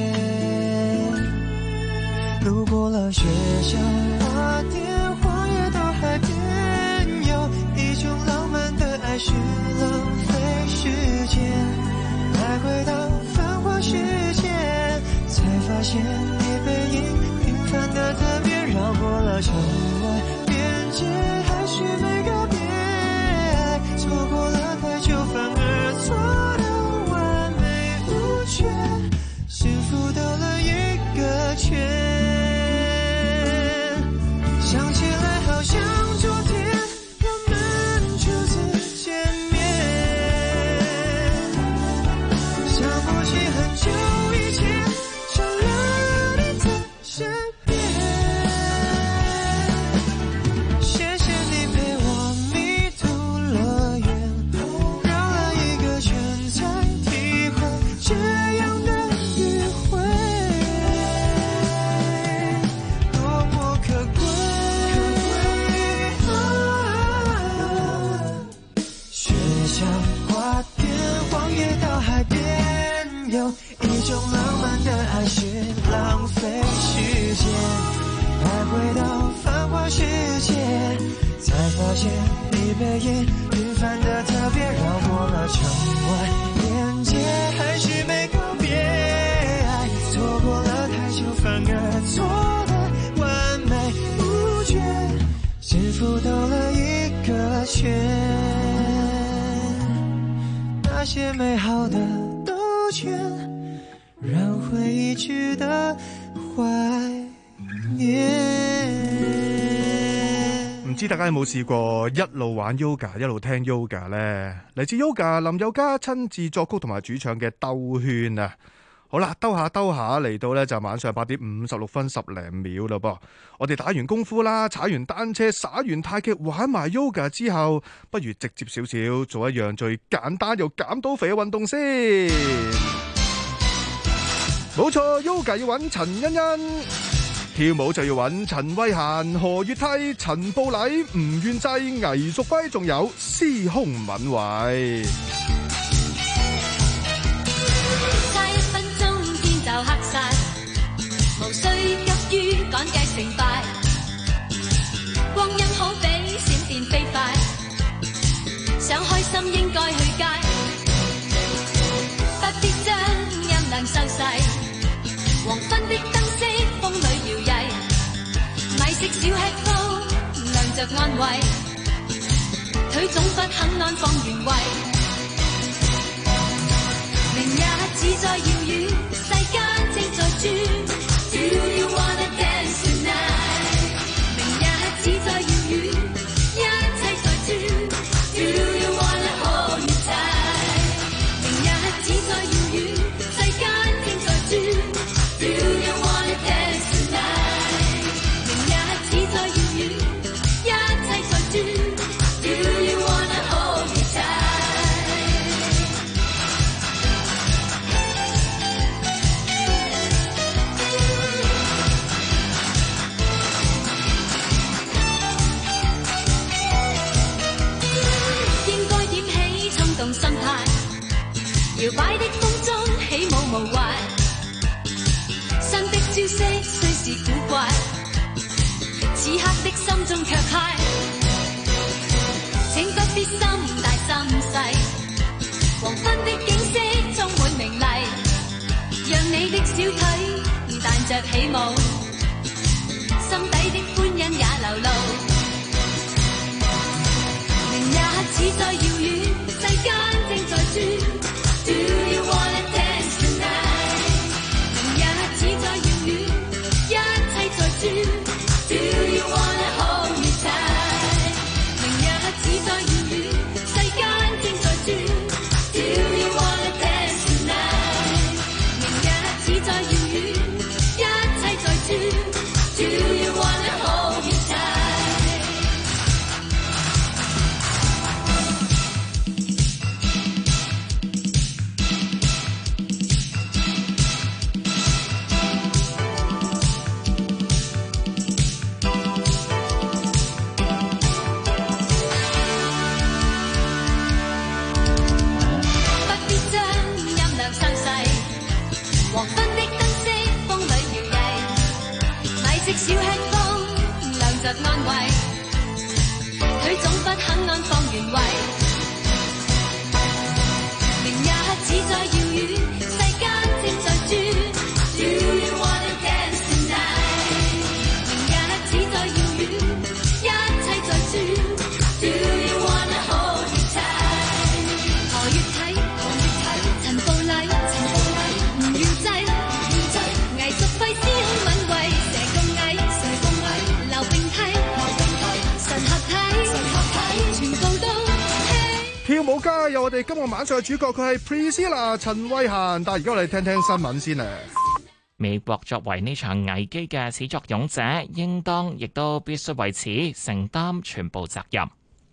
路过了学校花店，荒野到海边，有一种浪漫的爱是浪费时间。来回到繁华世界，才发现你背影平凡的特别，绕过了城外边界，还是没告别。错过了太久，反而错得完美无缺，幸福兜了一个圈。想起来好像昨天我们初次见面，想不起很久以前少了你在身边。谢谢你陪我迷途乐园，绕了一个圈才体会这样的迂回多么可贵。学校花店，荒野到海边，有一种浪漫的爱是浪费时间。徘徊到繁华世界，才发现你背影平凡的特别，绕过了城外边界，还是没告别。错过了太久，反而错得完美无缺，幸福兜了一个圈。那些美好的兜圈，让回忆值得怀念。 唔知大家有冇試過一路玩 yoga 一路聽 yoga 呢？嚟自 yoga 林宥嘉親自作曲同埋主唱嘅兜圈啊！好啦，兜下兜下嚟到呢就晚上八點五十六分十零秒啦噃。我哋打完功夫啦，踩完單車，耍完太極，玩埋 yoga 之後，不如直接少少做一樣最簡單又減到肥嘅運動先。 冇錯 ，Yoga 要揾陳欣欣，跳舞就要揾陳慧嫻、何月梯、陳布禮、吳願濟、倪淑輝，仲有司空敏慧。 差一分鐘天就黑晒，無需急於趕計成敗，光陰好比閃電飛快，想開心應該去街，不必將音量收細，黃昏的燈飾風裏搖曳，米食小吃都亮着安慰，腿總不肯安放原位，明日只在遙遠，世間正在轉。Do you wanna dance tonight？ 明日只在遙遠，一切在轉。Do you wanna hold me tight？ 明日只在遙遠，世間正在轉。Do you wanna dance tonight？ 明日只在遙遠，一切在轉。Do you wanna hold me tight？心態搖擺的風中起舞無壞，新的招式雖是古怪，此刻的心中卻嗨，請不必心大心細，黃昏的景色充滿明麗，讓你的小腿彈着起舞，心底的歡欣也流露，明日只在遙遠，世間正在轉。Do you wanna dance tonight？ 明日只在遙遠，一切在轉。Do you wanna hold me tight？ 明日只在遙遠，世間正在轉。Do you wanna dance tonight？ 明日只在遙遠，一切在轉。Do you wanna hold me tight？黃昏的燈飾風裏搖曳，米食小吃風亮着安慰，腿總不肯安放原位，明日只在遙遠，世間正在轉。Do you wanna dance tonight？ 明日只在遙遠，一切在轉。Do you wanna hold me tight？ 何月梯，何月梯，陳布禮，陳布禮，吳願濟，吳願濟，倪淑輝，司空敏慧，佘共藝，佘共藝，劉永梯，劉永梯，神合體，神合體，全部都跳舞街有我哋今個晚上嘅主角，佢係 Priscilla 陳慧嫻，但係而家我哋聽聽新聞先啊。 美國作為呢場危機嘅始作俑者，應當亦都必須為此承擔全部責任。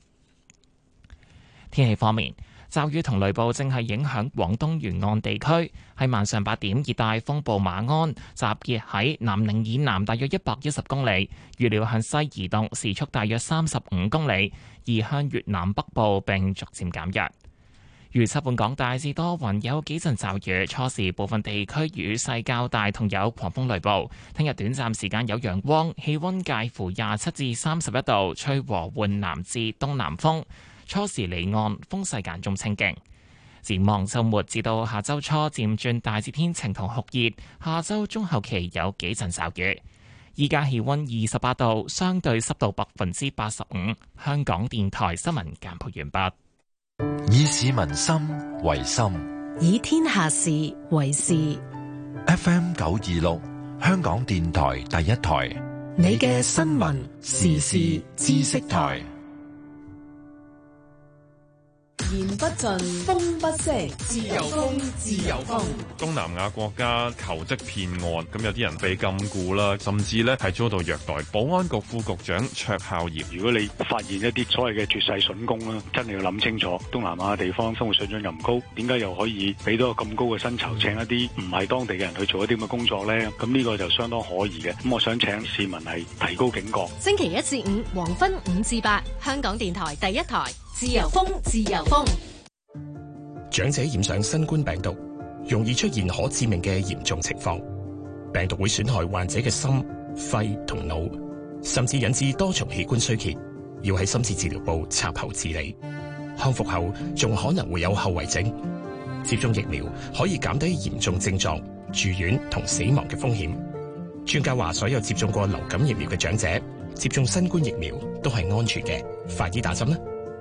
天氣方面，驟雨同雷暴正係影響廣東沿岸地區。喺晚上八點，熱帶風暴馬鞍集結喺南寧以南大約一百一十公里，預料向西移動，時速大約三十五公里，移向越南北部並逐漸減弱。預測本港大致多雲，有幾陣驟雨，初時部分地區雨勢較大，同有狂風雷暴。聽日短暫時間有陽光，氣溫介乎廿七至三十一度，吹和緩南至東南風。初時離岸，風勢間中清勁。展望週末至到下週初漸轉大致天晴同酷熱，下週中後期有幾陣驟雨。依家氣溫二十八度，相對濕度百分之八十五。香港電台新聞簡報完畢。 以市民心為心， 以天下事為事。 F M 九二六，香港電台第一台， 你嘅新聞時事知識台。 言不盡，風不息，自由風，自由風。 東南亞國家求職騙案，咁有啲人被禁錮啦，甚至咧係遭到虐待。保安局副局長卓孝業， 如果你發現一啲所謂嘅絕世筍工啦，真係要諗清楚。東南亞地方生活水準又唔高，點解又可以俾到咁高嘅薪酬，請一啲唔係當地嘅人去做一啲咁嘅工作呢？咁呢個就相當可疑嘅。咁我想請市民係提高警覺。 星期一至五黃昏五至八，香港電台第一台，自由風，自由風。 長者染上新冠病毒，容易出現可致命嘅嚴重情況。病毒會損害患者嘅心、肺同腦，甚至引致多重器官衰竭，要喺深切治療部插喉治理。康復後仲可能會有後遺症。接種疫苗可以減低嚴重症狀、住院同死亡嘅風險。專家話，所有接種過流感疫苗嘅長者接種新冠疫苗都係安全嘅，快啲打針啦！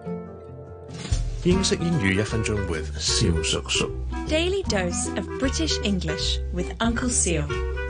英式英語一分鐘 with 蕭叔叔。 Daily dose of British English with Uncle Seal.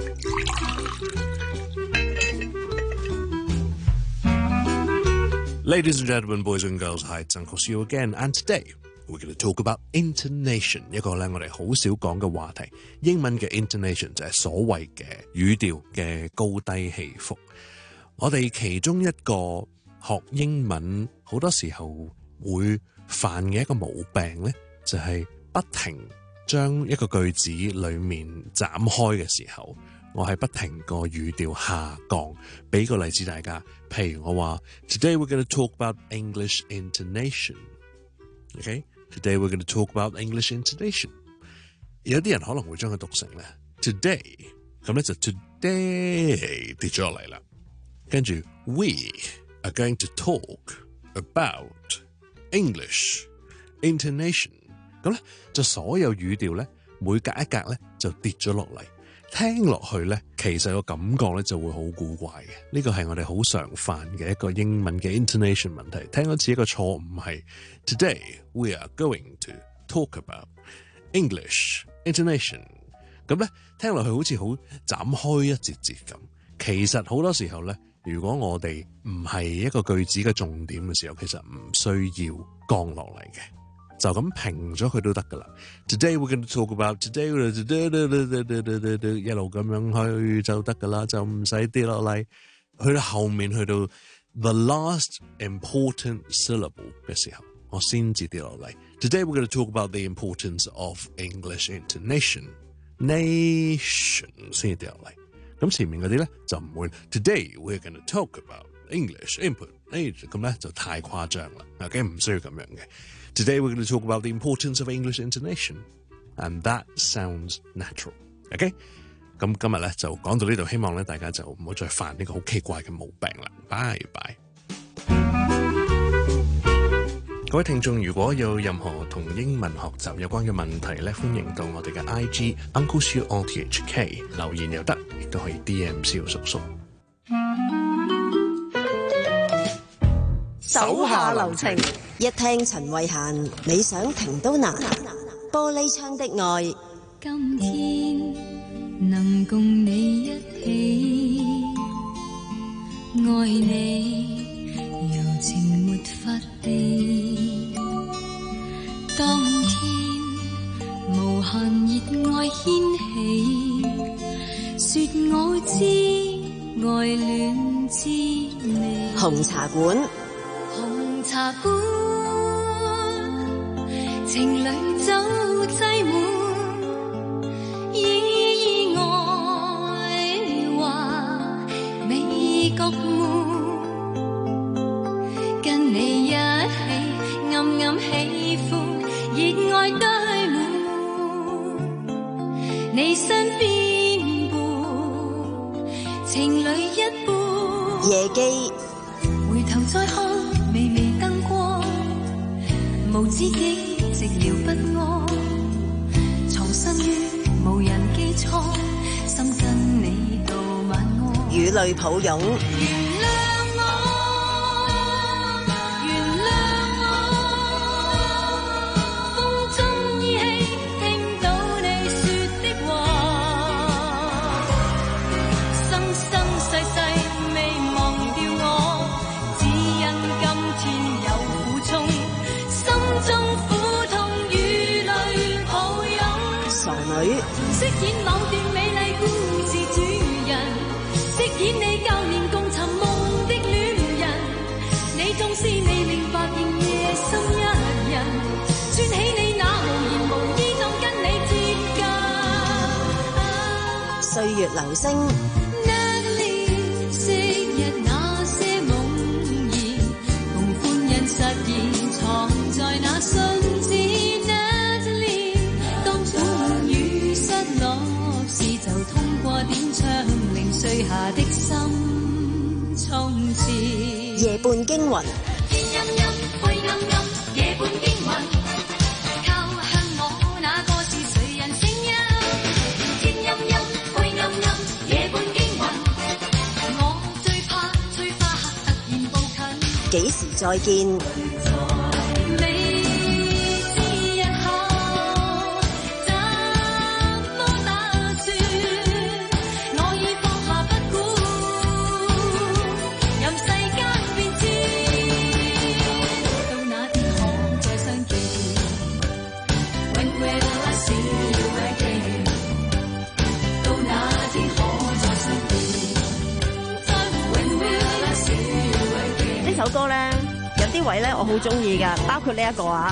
Ladies and gentlemen, boys and girls, hi, it's Uncle Seal again, and today we're going to talk about intonation， 一個咧我哋好少講嘅話題。英文嘅 intonation 就係所謂嘅語調嘅高低起伏。我哋其中一個學英文好多時候會犯嘅一個毛病咧，就係不停將一個句子裏面斬開嘅時候，我係不停個語調下降。俾個例子大家，譬如我話 Today we're going to talk about English intonation。OK， Today we're going to talk about English intonation。有啲人可能會將佢讀成咧 Today， 咁咧就 Today 跌咗落嚟啦。跟住 We are going to talk about English intonation， 咁咧就所有語調咧每隔一格咧就跌咗落嚟，聽落去咧其實個感覺咧就會好古怪嘅。呢個係我哋好常犯嘅一個英文嘅 intonation 問題。聽多次一個錯誤係 Today we are going to talk about English intonation， 咁咧聽落去好似好斬開一節節咁。其實好多時候咧，如果我哋唔係一個句子嘅重點嘅時候，其實唔需要降落嚟嘅，就咁平咗佢都得噶啦。Today we're going to talk about today， 一路咁樣去就得噶啦，就唔使跌落嚟。去到後面去到 the last important syllable 嘅時候，我先至跌落嚟。Today we're going to talk about the importance of English intonation，nation 先至跌落嚟。咁前面嗰啲咧就唔會 Today we're going to talk about English input， 咁咧就太誇張啦。OK， 唔需要咁樣嘅。Today we're going to talk about the importance of English intonation and that sounds natural。OK， 咁今日咧就講到呢度，希望咧大家就唔好再犯呢個好奇怪嘅毛病啦。拜拜。各位聽眾，如果有任何同英文學習有關嘅問題咧，歡迎到我哋嘅 I G Uncle Siu O T H K 留言又得，亦都可以 D M 蕭叔叔。 手下留情， 一聽陳慧嫻，你想停都難。玻璃窗的愛， 今天能共你一起，愛你柔情沒法避。當天無限熱愛掀起，說我知愛戀滋味。 紅茶館， 紅茶館，情侶酒擠滿，意外話美覺悶，跟你一起暗暗喜歡，熱愛堆滿，你身邊伴，情侶一般。 夜機， 回頭再看微微燈光，無知己寂寥不安，藏身於無人機艙，心跟你道晚安。 與淚抱擁， 原諒我，原諒我，風中依稀聽到你說的話，生生世世未忘掉我，只因今天有苦衷，心中苦歲月留聲。 昔日那些夢言，同歡欣實現，藏在那信紙。當苦與失落時，就通過點唱，令碎下的心衝刺。 夜半驚魂。 天陰陰，灰暗暗，夜半驚魂。靠向我，那個是誰人聲音？天陰陰，灰暗暗，夜半驚魂。我最怕，最怕突然步近。 幾時再見？ 呢首歌咧有啲位咧我好中意噶，包括呢一個啊，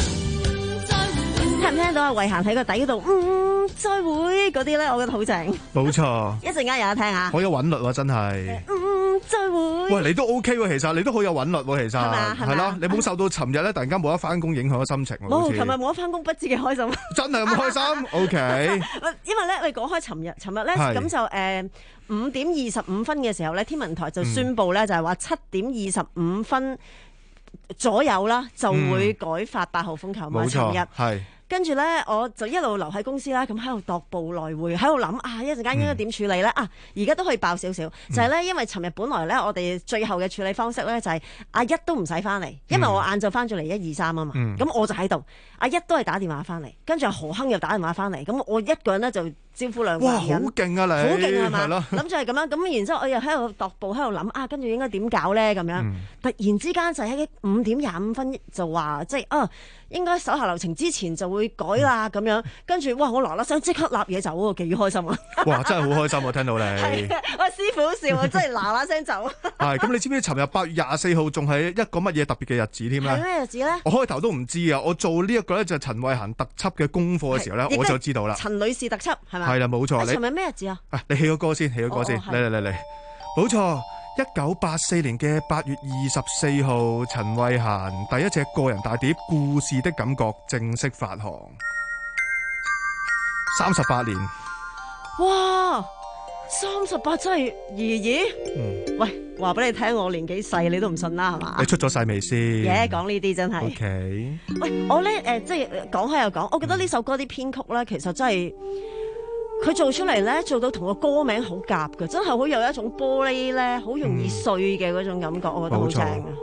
聽唔聽到啊？慧嫻喺個底嗰度，嗯，再會嗰啲咧，我覺得好正。 冇錯， 一陣間有得聽下。 好有韻律喎，真係。 嗯，再會。 喂，你都 OK 喎，其實你都好有韻律喎，其實係咪係咯，你冇受到尋日咧突然間冇得翻工影響咗心情喎。 冇，琴日冇得翻工，不知幾開心。 真係咁開心 ，OK。 因為咧，我哋講開尋日，尋日咧咁就誒五點二十五分嘅時候咧，天文台就宣布咧，就係話七點二十五分左右啦，就會改發八號風球嘛。 冇錯， 尋日係。 跟住咧，我就一路留喺公司啦，咁喺度踱步來回，喺度諗啊，一陣間應該點處理咧？啊，而家都可以爆少少，就係咧，因為尋日本來咧，我哋最後嘅處理方式咧，就係阿一都唔使翻嚟，因為我晏晝翻咗嚟一二三啊嘛，咁、嗯、我就喺度，阿一都係打電話翻嚟，跟住何亨又打電話翻嚟，咁我一個人咧就招呼兩個人。哇，好勁啊你！ 好勁係嘛？ 係咯。 諗就係咁樣，咁然之後我又喺度踱步喺度諗啊，跟住應該點搞咧？咁樣、嗯、突然之間就喺五點廿五分就話即係啊。應該手下留情之前就會改啦咁樣，跟住哇！我嗱嗱聲即刻立嘢走喎，幾開心啊！ 哇！真係好開心啊，聽到你。 係啊，喂，師傅好笑啊，真係嗱嗱聲走。 係咁，你知唔知尋日八月廿四號仲係一個乜嘢特別嘅日子添咧？ 係咩日子咧？ 我開頭都唔知啊！我做呢一個咧就係陳慧嫻特輯嘅功課嘅時候咧，我就知道啦。 陳女士特輯係咪？ 係啦，冇錯。 你尋日咩日子啊？ 啊，你起個歌先，起個歌先，嚟嚟嚟嚟，冇錯。一九八四年嘅八月二十四號，陳慧嫻第一隻個人大碟《故事的感覺》正式發行，三十八年。 哇，三十八真係爺爺。嗯，喂，話俾你聽，我年紀細，你都唔信啦，係嘛？ 你出咗世未先？ 嘢講呢啲真係。 OK。 喂，我咧誒、呃，即係講開又講，我覺得呢首歌啲編曲咧，其實真係。佢做出嚟咧，做到同個歌名好夾嘅，真係好有一種玻璃咧，好容易碎嘅嗰種感覺，我覺得好正啊！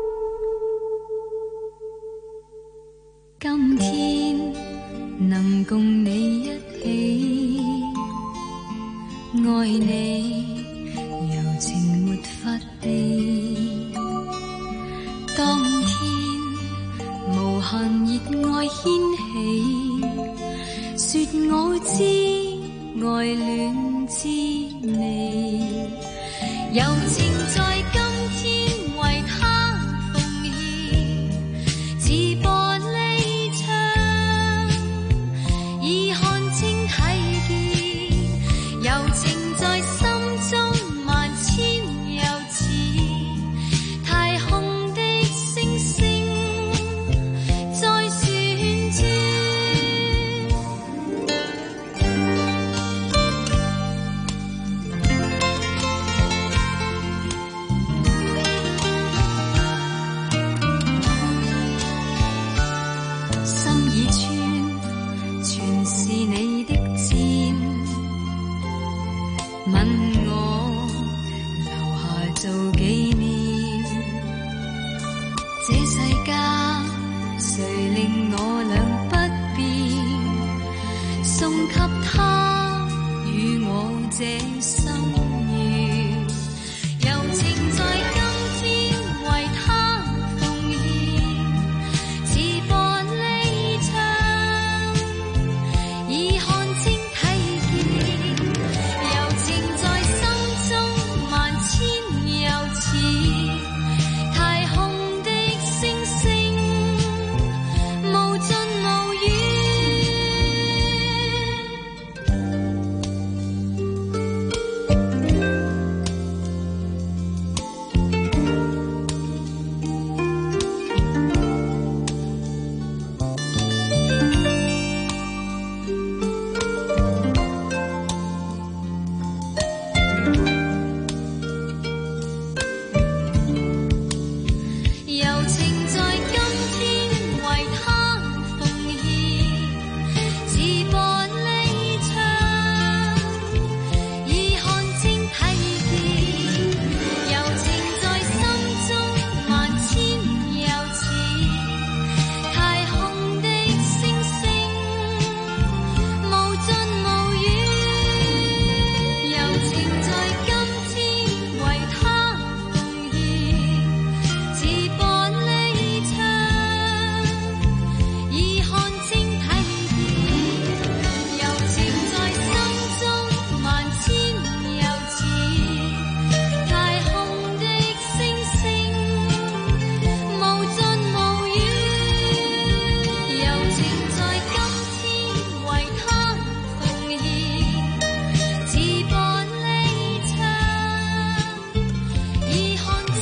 今天能共你一起愛你，柔情沒法避。當天無限熱愛掀起，說我知。愛戀滋味，柔情在今天為他奉獻，似玻璃窗，已看清睇見，柔情在心中萬千又似太空的星星在旋轉。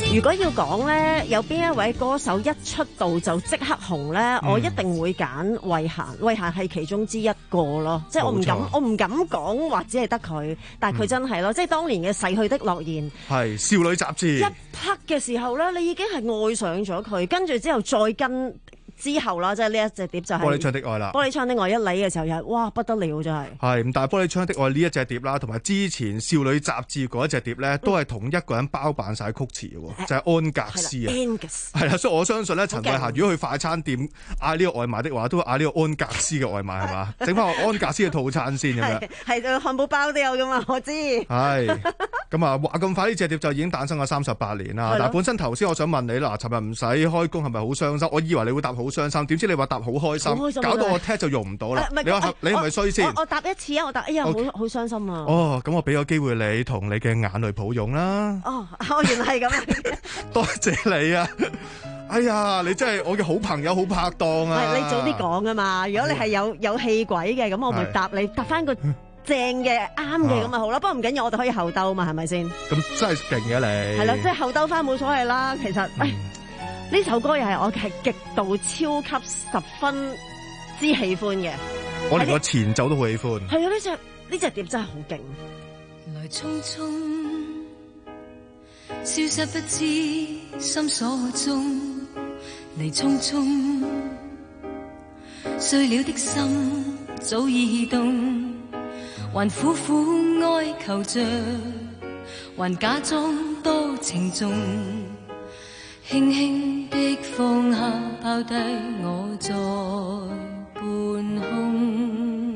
如果要講咧，有邊一位歌手一出道就即刻紅咧， 嗯我一定會揀慧嫻。慧嫻係其中之一個咯，即係我唔敢，我唔敢講話只係得佢，但係佢真係咯，即係當年嘅逝去的諾言係少女雜誌一拍嘅時候咧，你已經係愛上咗佢，跟住之後再跟。之後啦，即係呢一隻碟就係、是、 玻璃窗的愛啦。 玻璃窗的愛一嚟嘅時候又係哇不得了真係。 係咁，但係玻璃窗的愛呢一隻碟啦，同埋之前少女雜誌嗰一隻碟咧，都係同一個人包辦晒曲詞嘅喎，嗯、就係安格斯啊。係啦，所以我相信咧，陳慧嫻如果去快餐店嗌呢個外賣的話，都會嗌呢個安格斯嘅外賣係嘛？整翻個安格斯嘅套餐先咁樣。 係係漢堡包都有噶嘛，我知。 係咁啊，話咁快呢隻碟就已經誕生咗三十八年啦。但係本身頭先我想問你啦，尋日唔使開工係咪好傷心？我以為你會答好傷心，點知你話答好開心，開心搞到我踢就用唔到啦。你話你係咪衰先？ 我答一次啊，我答，哎呀，好好傷心啊！ 哦，咁我俾個機會你同你嘅眼淚抱擁啦。 哦，我原來係咁樣。 多謝你啊！哎呀，你真係我嘅好朋友、好拍檔啊！ 你早啲講啊嘛！如果你係有有氣鬼嘅，咁我咪答你答翻個正嘅、啱嘅咁咪好啦。不過唔緊要，我哋可以後兜嘛，係咪先？ 咁真係勁嘅你。 係啦，即係後兜翻冇所謂啦。其實，喂。呢首歌又係我係極度超級十分之喜歡嘅， 我連個前奏都好喜歡。 係啊，呢隻呢隻碟真係好勁。 來匆匆，消失不知心所蹤，嚟匆匆，碎了的心早已凍，還苦苦哀求着，還假裝多情重。輕輕的放下，拋低我在半空。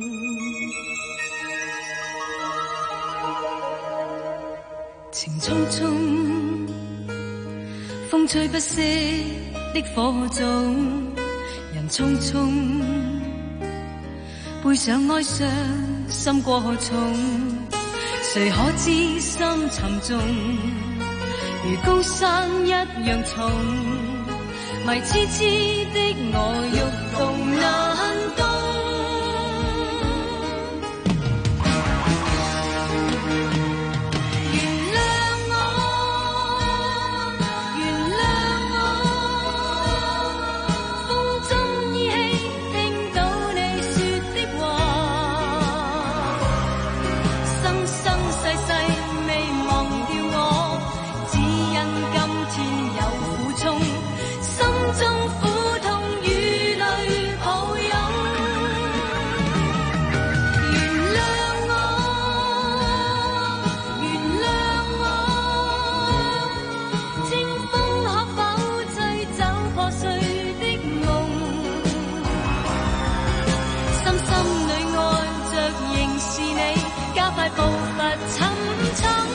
情匆匆，風吹不息的火種，人匆匆，背上哀傷，心過重，誰可知心沉重？如高山一樣重，迷痴痴的我欲動難動。原諒我，原諒我，風中依稀聽到你說的話，生生世世未忘掉我。天有苦衷，心中苦痛與淚抱擁。原諒我，原諒我，清風可否吹走破碎的夢？深深裏愛着仍是你，加快步伐尋尋。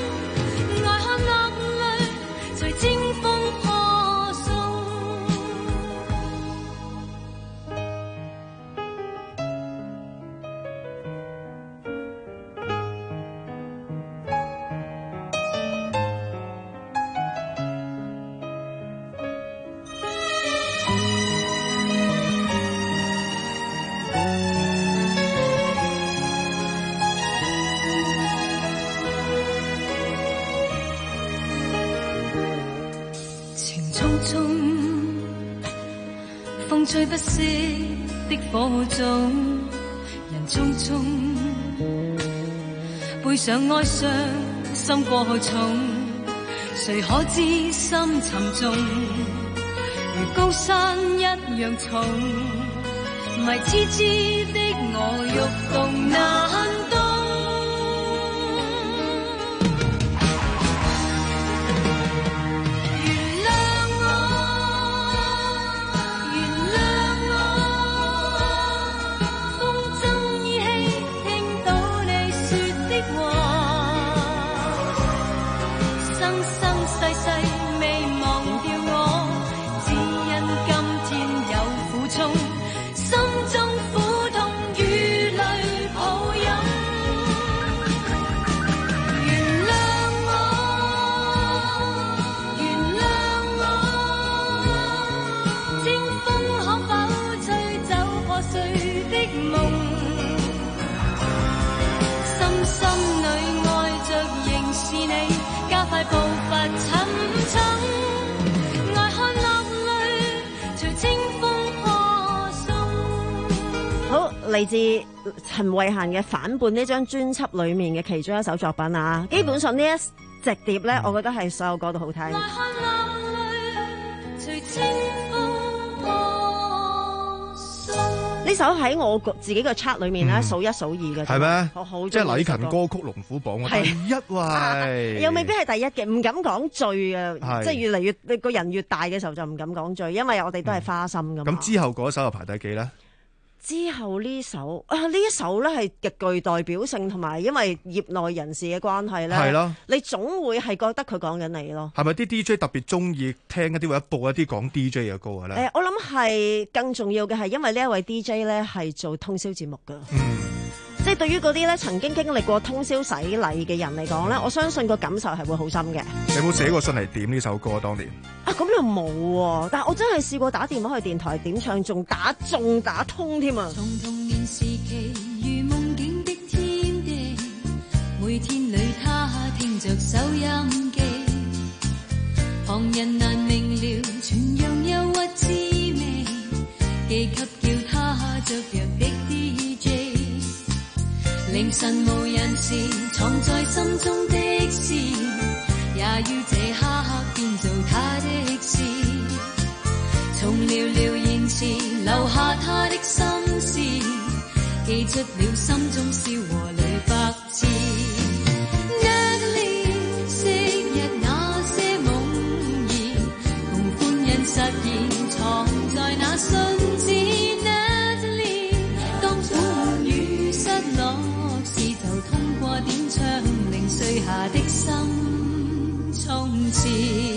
風吹不息的火種，人匆匆，背上哀傷，心過重，誰可知心沉重？如高山一樣重，迷痴痴的我欲動難動。心裏愛着仍是你，加快步伐尋尋。 嚟自陳慧嫻嘅《反叛》呢張專輯裡面嘅其中一首作品啊。基本上呢一隻碟咧，我覺得係所有歌都好聽。呢首喺我自己個 chart 裏面咧，數一數二嘅。係咩？我好即係禮勤歌曲龍虎榜第一位。 又未必係第一嘅，唔敢講最啊！即係越嚟越你個人越大嘅時候就唔敢講最，因為我哋都係花心㗎嘛。 咁之後嗰首又排第幾咧？ 之後呢首啊，呢一首咧係極具代表性，同埋因為業內人士嘅關係咧，係咯，你總會係覺得佢講緊你咯。係咪啲 D J 特別中意聽一啲或者播一啲講 D J 嘅歌嘅咧？誒、呃，我諗係更重要嘅係因為呢一位 D J 咧係做通宵節目㗎。嗯。即係對於嗰啲咧曾經經歷過通宵洗禮嘅人嚟講咧，我相信個感受係會好深嘅。你有冇寫過信嚟點呢首歌當年？啊，咁又冇喎，但係我真係試過打電話去電台點唱，仲打中打通添啊！從童年時期如夢境的天地，每天裏他聽着收音機，旁人難明了全樣憂鬱滋味，寄給叫他雀躍的 D J。凌晨無人時，藏在心中的事，也於這刻變做他的事。從寥寥言辭留下他的心事，記出了心中笑和淚百次。Natalie， 昔日那些夢兒，同歡欣實現藏在那信紙。Natalie， 當苦悶與失落就通過點唱，零碎下的心衝刺。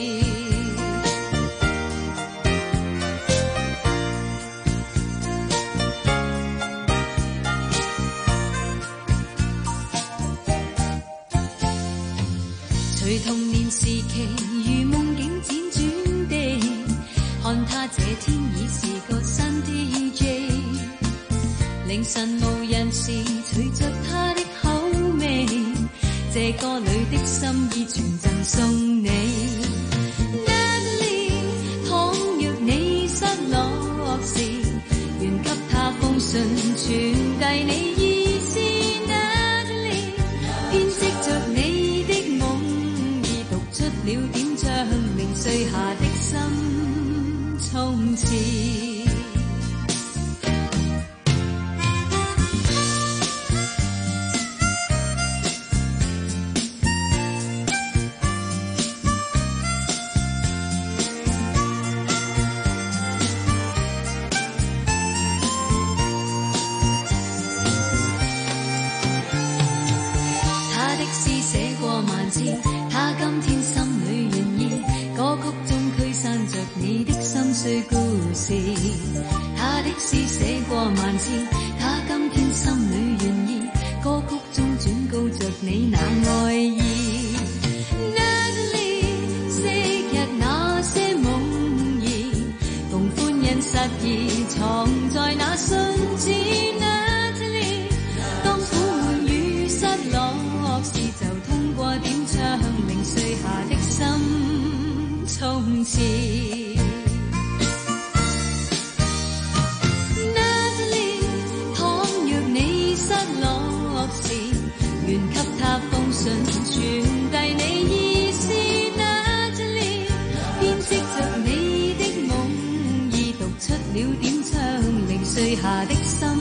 隨童年時期如夢境輾轉地，看他這天已是個新 D J。凌晨無人時，隨着他的口味，這歌裏的心意全贈送你。Natalie， 倘若你失落時，願給他封信傳遞你意思。Natalie， 編織着你的夢意，讀出了點唱，零碎下的心衝刺。他今天心裏願意，歌曲中驅散着你的心碎故事。他的詩寫過萬次，他今天心裏願意，歌曲中轉告着你那愛意。Natalie， 昔日那些夢兒，同歡欣實意藏在那信紙。Natalie， 當苦悶與失落時，就通過點唱，零碎下的心衝刺。Natalie， 倘若你失落時，願給他封信傳遞你意思。Natalie， 編織着你的夢意，讀出了點唱，零碎下的心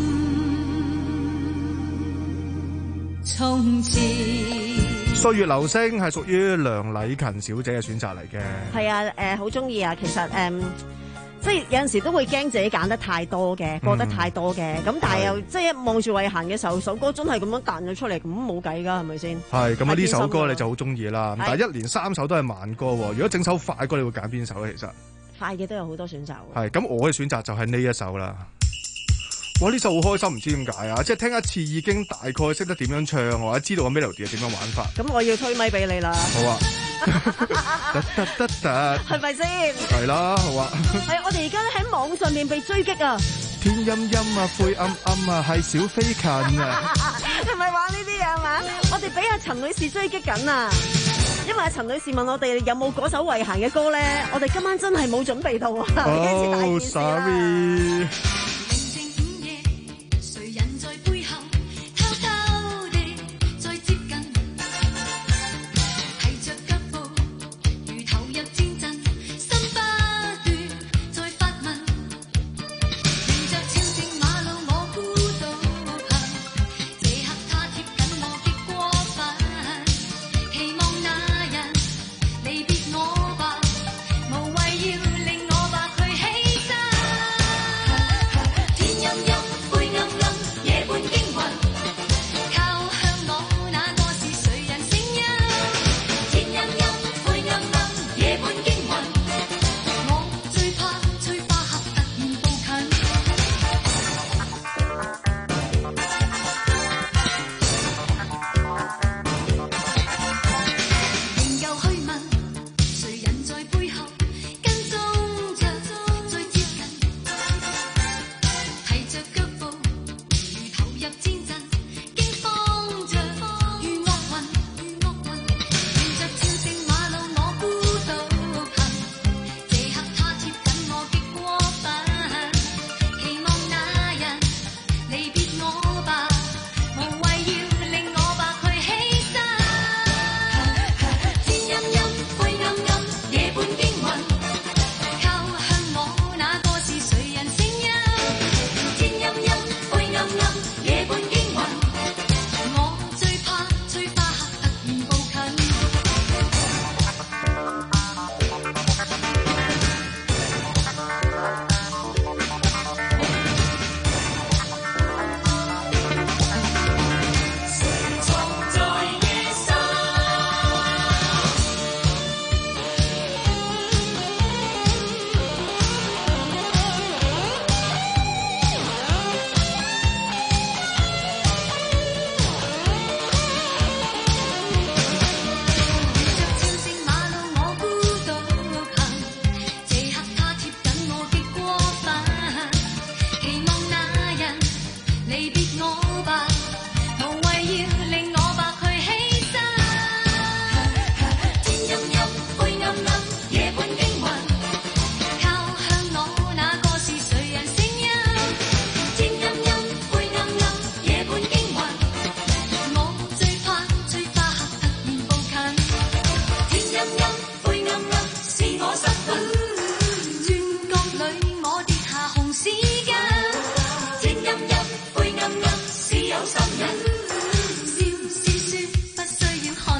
衝刺。歲月流星係屬於梁禮勤小姐嘅選擇嚟嘅。係啊，誒好中意啊。其實誒、嗯，即係有陣時都會驚自己揀得太多嘅，播得太多嘅。咁、嗯、但係又即係一望住慧嫻嘅時候，首歌真係咁樣彈咗出嚟，咁冇計㗎，係咪先？係咁啊！呢首歌你就好中意啦。但係一連三首都係慢歌喎。如果整首快歌，你會揀邊首咧？其實快嘅都有好多選擇。係咁，我嘅選擇就係呢一首啦。哇！呢首好開心，唔知點解啊！即係聽一次已經大概識得點樣唱，或者知道個 melody 係點樣玩法。咁我要推咪俾你啦。好啊。得得得得。係咪先？係啦，好啊。係我哋而家咧喺網上面被追擊啊！天陰陰啊，灰暗暗啊，係小飛禽啊！係咪玩呢啲嘢嘛？我哋俾阿陳女士追擊緊啊！因為阿陳女士問我哋有冇嗰首慧嫻嘅歌咧，我哋今晚真係冇準備到啊！Oh, sorry。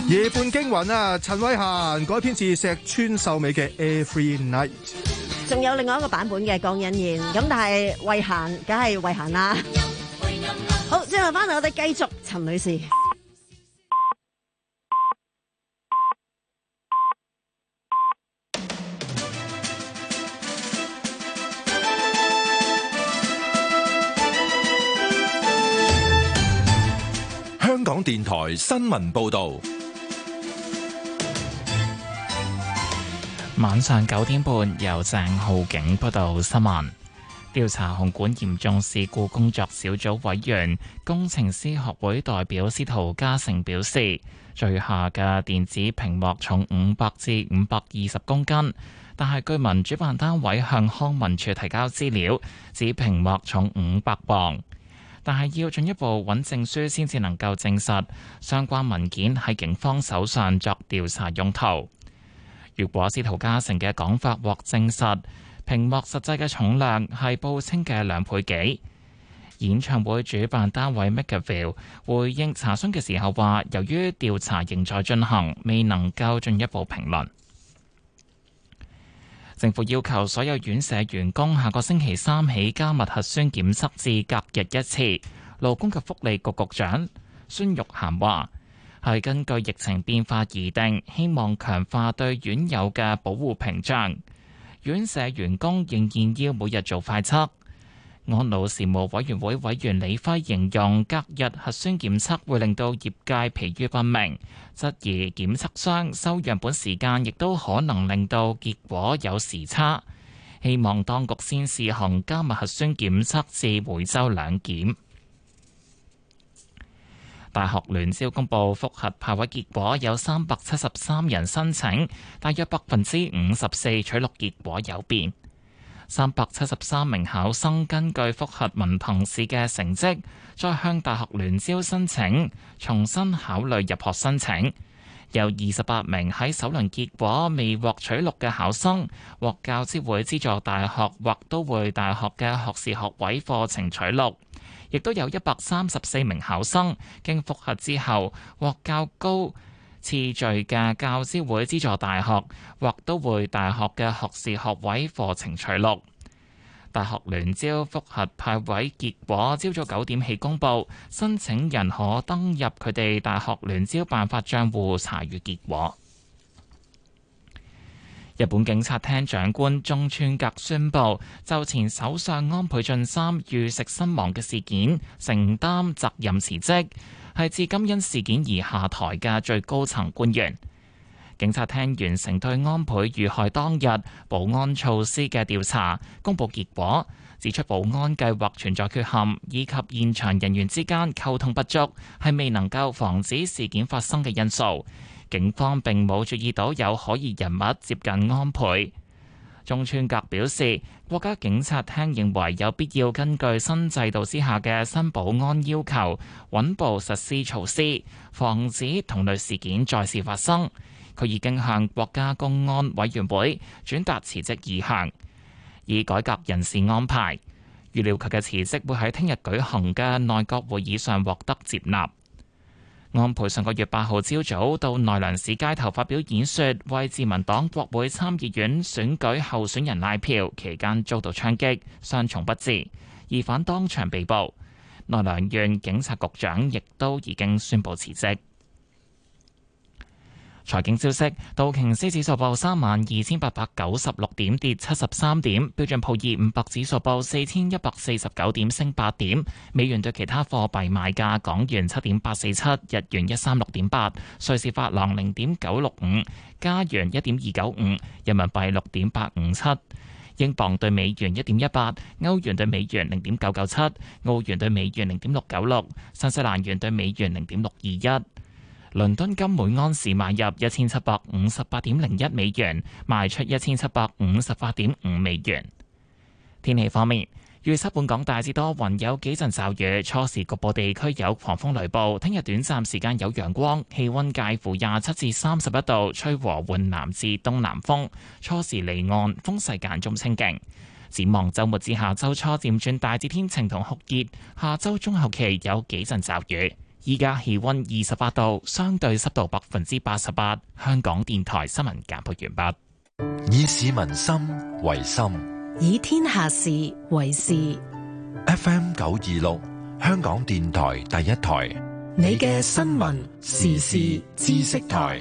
夜半驚魂啊，陳慧嫻改編自石川秀美嘅 Every Night。 仲有另外一個版本嘅江欣燕，咁但係慧嫻梗係慧嫻啦。好，之後翻嚟我哋繼續陳女士。 香港電台新聞報導。 晚上九點半，由鄭浩景報道新聞。調查紅館嚴重事故工作小組委員、工程師學會代表司徒嘉誠表示，墜下嘅電子屏幕重五百至五百二十公斤，但係據聞主辦單位向康文署提交資料，指屏幕重五百磅，但係要進一步揾證書先至能夠證實相關文件喺警方手上作調查用途。如果司徒嘉誠嘅講法獲證實，屏幕實際嘅重量係報稱嘅兩倍幾。演唱會主辦單位 MakerVille 回應查詢嘅時候話，由於調查仍在進行，未能夠進一步評論。政府要求所有院舍員工下個星期三起加密核酸檢測至隔日一次。勞工及福利局局長孫玉菡話，係根據疫情變化而定，希望強化對院友嘅保護屏障。院舍員工仍然要每日做快測。安老事務委員會委員李輝形容隔日核酸檢測會令到業界疲於奔命，質疑檢測商收樣本時間亦都可能令到結果有時差。希望當局先試行加密核酸檢測至每週兩檢。大學聯招公佈覆核派位結果，有三百七十三人申請，大約百分之五十四取錄結果有變。三百七十三名考生根據覆核文憑試嘅成績，再向大學聯招申請，重新考慮入學申請。有二十八名喺首輪結果未獲取錄嘅考生，獲教資會資助大學或都會大學嘅學士學位課程取錄。亦都有一百三十四名考生經覆核之後獲較高次序嘅教資會資助大學或都會大學嘅學士學位課程取錄。大學聯招覆核派位結果朝早九點起公佈，申請人可登入佢哋大學聯招辦法帳戶查閱結果。日本警察廳長官中村格宣布，就前首相安倍晉三遇食身亡嘅事件承擔責任辭職，係至今因事件而下台嘅最高層官員。警察廳完成對安倍遇害當日保安措施嘅調查，公佈結果，指出保安計劃存在缺陷，以及現場人員之間溝通不足，係未能夠防止事件發生嘅因素。警方並冇注意到有可疑人物接近安倍。中村格表示，國家警察廳認為有必要根據新制度之下嘅新保安要求，穩步實施措施，防止同類事件再次發生。佢已經向國家公安委員會轉達辭職意向，以改革人事安排。預料佢嘅辭職會喺聽日舉行嘅內閣會議上獲得接納。安倍上個月八號朝早到奈良市街頭發表演說，為自民黨國會參議院選舉候選人拉票，期間遭到槍擊，傷重不治，疑犯當場被捕。奈良縣警察局長亦都已經宣布辭職。財經消息，道瓊斯指數報三萬二千八百九十六點，跌七十三點；標準普爾五百指數報四千一百四十九點，升八點。美元對其他貨幣賣價：港元七點八四七，日元一三六點八，瑞士法郎零點九六五，加元一點二九五，人民幣六點八五七，英鎊對美元一點一八，歐元對美元零點九九七，澳元對美元零點六九六，新西蘭元對美元零點六二一。倫敦金每盎司買入一千七百五十八點零一美元，賣出一千七百五十八點五美元。天氣方面，預測本港大致多雲，有幾陣驟雨，初時局部地區有狂風雷暴。聽日短暫時間有陽光，氣溫介乎廿七至三十一度，吹和緩南至東南風，初時離岸，風勢間中清勁。展望週末至下週初漸轉大致天晴同酷熱，下週中後期有幾陣驟雨。 依家氣溫二十八度，相對濕度百分之八十八。香港電台新聞簡報完畢。 以市民心為心， 以天下事為事。 F M 九二六，香港電台第一台， 你嘅新聞時事知識台。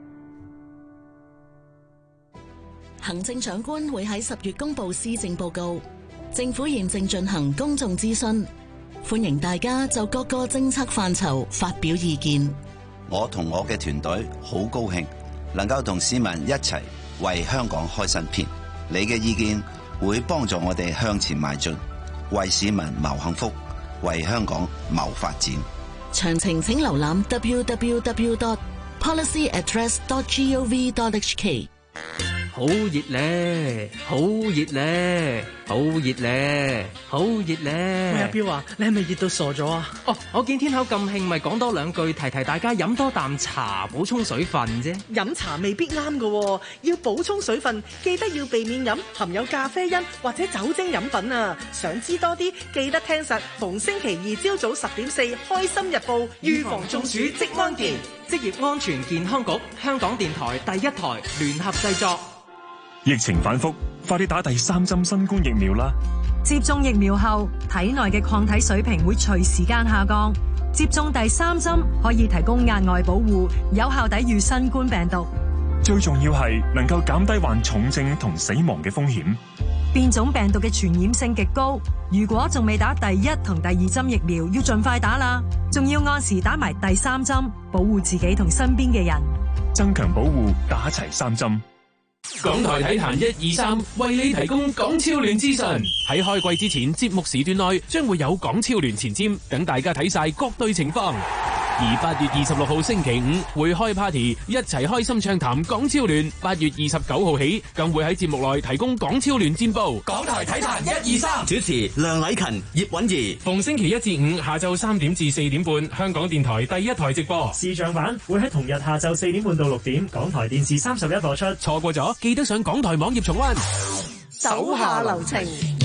行政長官會喺十月公布施政報告，政府現正進行公眾諮詢，歡迎大家就各個政策範疇發表意見。 我同我嘅團隊好高興，能夠同市民一齊為香港開新篇。你嘅意見會幫助我哋向前邁進，為市民謀幸福，為香港謀發展。 詳情請瀏覽 w w w dot policy address dot gov dot h k。 好熱咧，好熱咧，好熱咧，好熱咧！ 喂，阿彪啊，你係咪熱到傻咗啊？ 哦，我見天口咁興，咪講多兩句，提提大家飲多啖茶，補充水分啫。 飲茶未必啱㗎，要補充水分，記得要避免飲含有咖啡因或者酒精飲品啊！想知多啲，記得聽實逢星期二朝早十點四《開心日報》，預防中暑即安健。 職業安全健康局、香港電台第一台聯合製作。 疫情反覆，快啲打第三針新冠疫苗啦！ 接種疫苗後，體內嘅抗體水平會隨時間下降。接種第三針可以提供額外保護，有效抵禦新冠病毒。 最重要係能夠減低患重症同死亡嘅風險。 變種病毒嘅傳染性極高，如果仲未打第一同第二針疫苗，要盡快打啦！仲要按時打埋第三針，保護自己同身邊嘅人。 增強保護，打齊三針。 港台體壇一二三為你提供港超聯資訊。喺開季之前，節目時段內將會有港超聯前瞻，等大家睇晒各隊情況。而八月二十六號星期五會開 party， 一齊開心暢談港超聯。八月二十九號起，更會喺節目內提供港超聯戰報。 港台體壇一二三，主持梁禮勤、葉韻儀。 逢星期一至五下晝三點至四點半，香港電台第一台直播。 視像版會喺同日下晝四點半到六點，港台電視三十一播出。 錯過咗，記得上港台網頁重溫。 手下留情。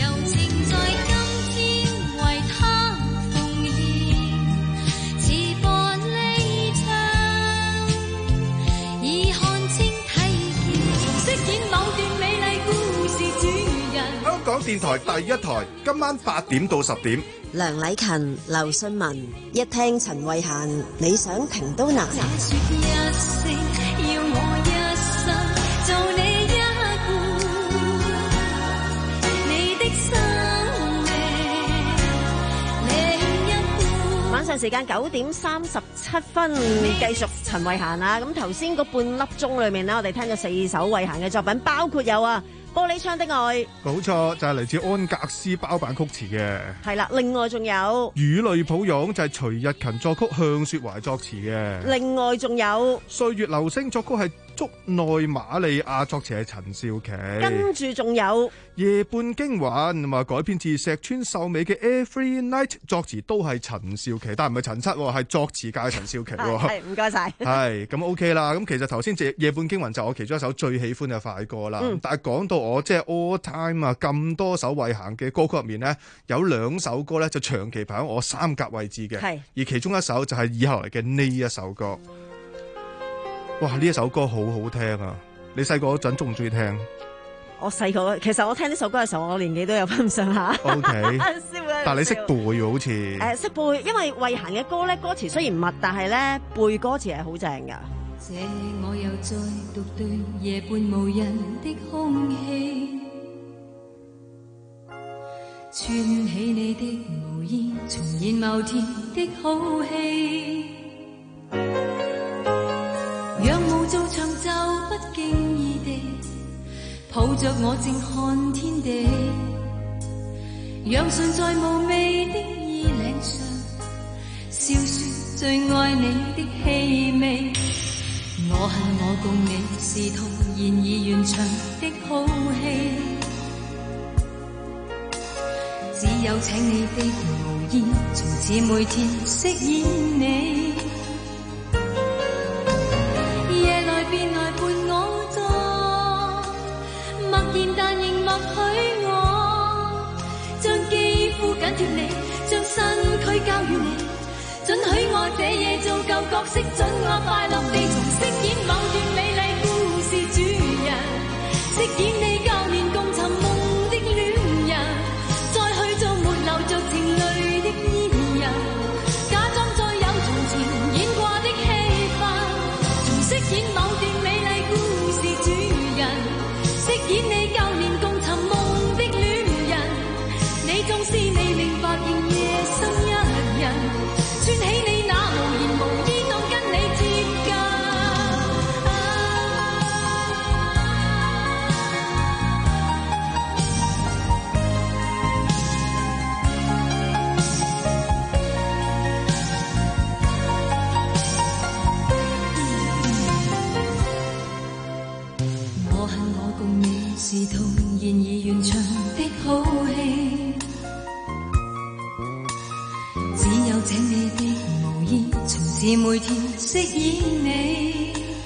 香港電台第一台，今晚八點到十點。 梁禮勤、劉信文，一聽陳慧嫻，你想停都難。 晚上時間九點三十七分，繼續陳慧嫻啊！咁頭先嗰半粒鐘裏面呢，我哋聽咗四首慧嫻嘅作品，包括有啊《玻璃窗的愛》， 冇錯，就係、是、嚟自安格斯包辦曲詞嘅。係啦，另外仲有《 雨淚抱擁》，就係、是、徐日勤作曲，向雪懷作詞嘅。 另外仲有《 歲月流星》，作曲係竹內瑪利亞，作詞係陳少琪。 跟住仲有《 夜半驚魂》，咁啊改編自石川秀美嘅 Every Night， 作詞都係陳少琪，但係唔係陳七，係作詞界陳少琪。 係，唔該晒。 係咁 OK 啦。咁其實頭先《夜半驚魂》就我其中一首最喜歡嘅快歌啦。嗯、但係講到我即係 all time 啊，咁多首慧嫻嘅歌曲入面呢，有兩首歌咧就長期排喺我三甲位置嘅。係，而其中一首就係以後嚟嘅呢一首歌。哇！呢一首歌好好聽啊！你細個嗰陣中唔中意聽？ 我細個其實我聽呢首歌嘅時候，我年紀都有翻咁上下。O K， 但係你識背喎，好似誒識背，因為慧嫻嘅歌咧，歌詞雖然密，但係咧背歌詞係好正㗎。 這我又再獨對夜半無人的空氣，串起你的毛衣，重現某天的好戲。仰舞做長袖，不經意地抱着我正看天地，讓唇在無味的衣領上笑說最愛你的氣味。我恨我共你是同然而完場的好戲，只有請你的無意，從此每天飾演你。夜來便來伴我坐，默然但仍默許我，將肌膚緊貼你，將身軀交予你，准許我這夜做舊角色，准我快樂地重飾演某段美麗故事主人，飾演你舊年共尋夢的戀人，再去做沒流着情淚的伊人，假裝再有從前演過的戲份，重飾演某段美麗故事主人，飾演你舊年共尋夢的戀人，你縱是未明白仍夜深一人，穿起你那無言無依當跟你貼近。我恨我共你是同然而完場的好戲，只有請你的無意，從此每天飾演你。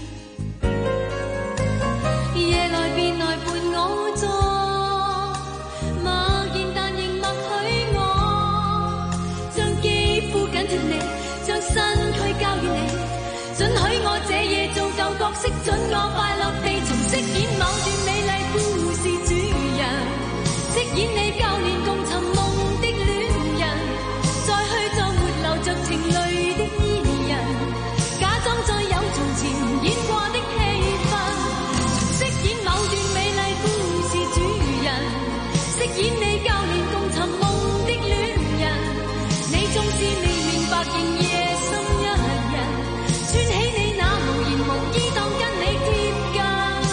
夜來便來伴我坐，默然但仍默許我，將肌膚緊貼你，將身軀交予你，准許我這夜做舊角色，准我快樂地重飾演某段美麗故事主人，飾演你舊年共尋夢的戀人，再去做沒流着情淚的伊人，假裝再有從前演過的戲份，重飾演某段美麗故事主人，飾演你舊年共尋夢的戀人，你縱是未明白仍夜深一人，穿起你那無言無依當跟你貼近。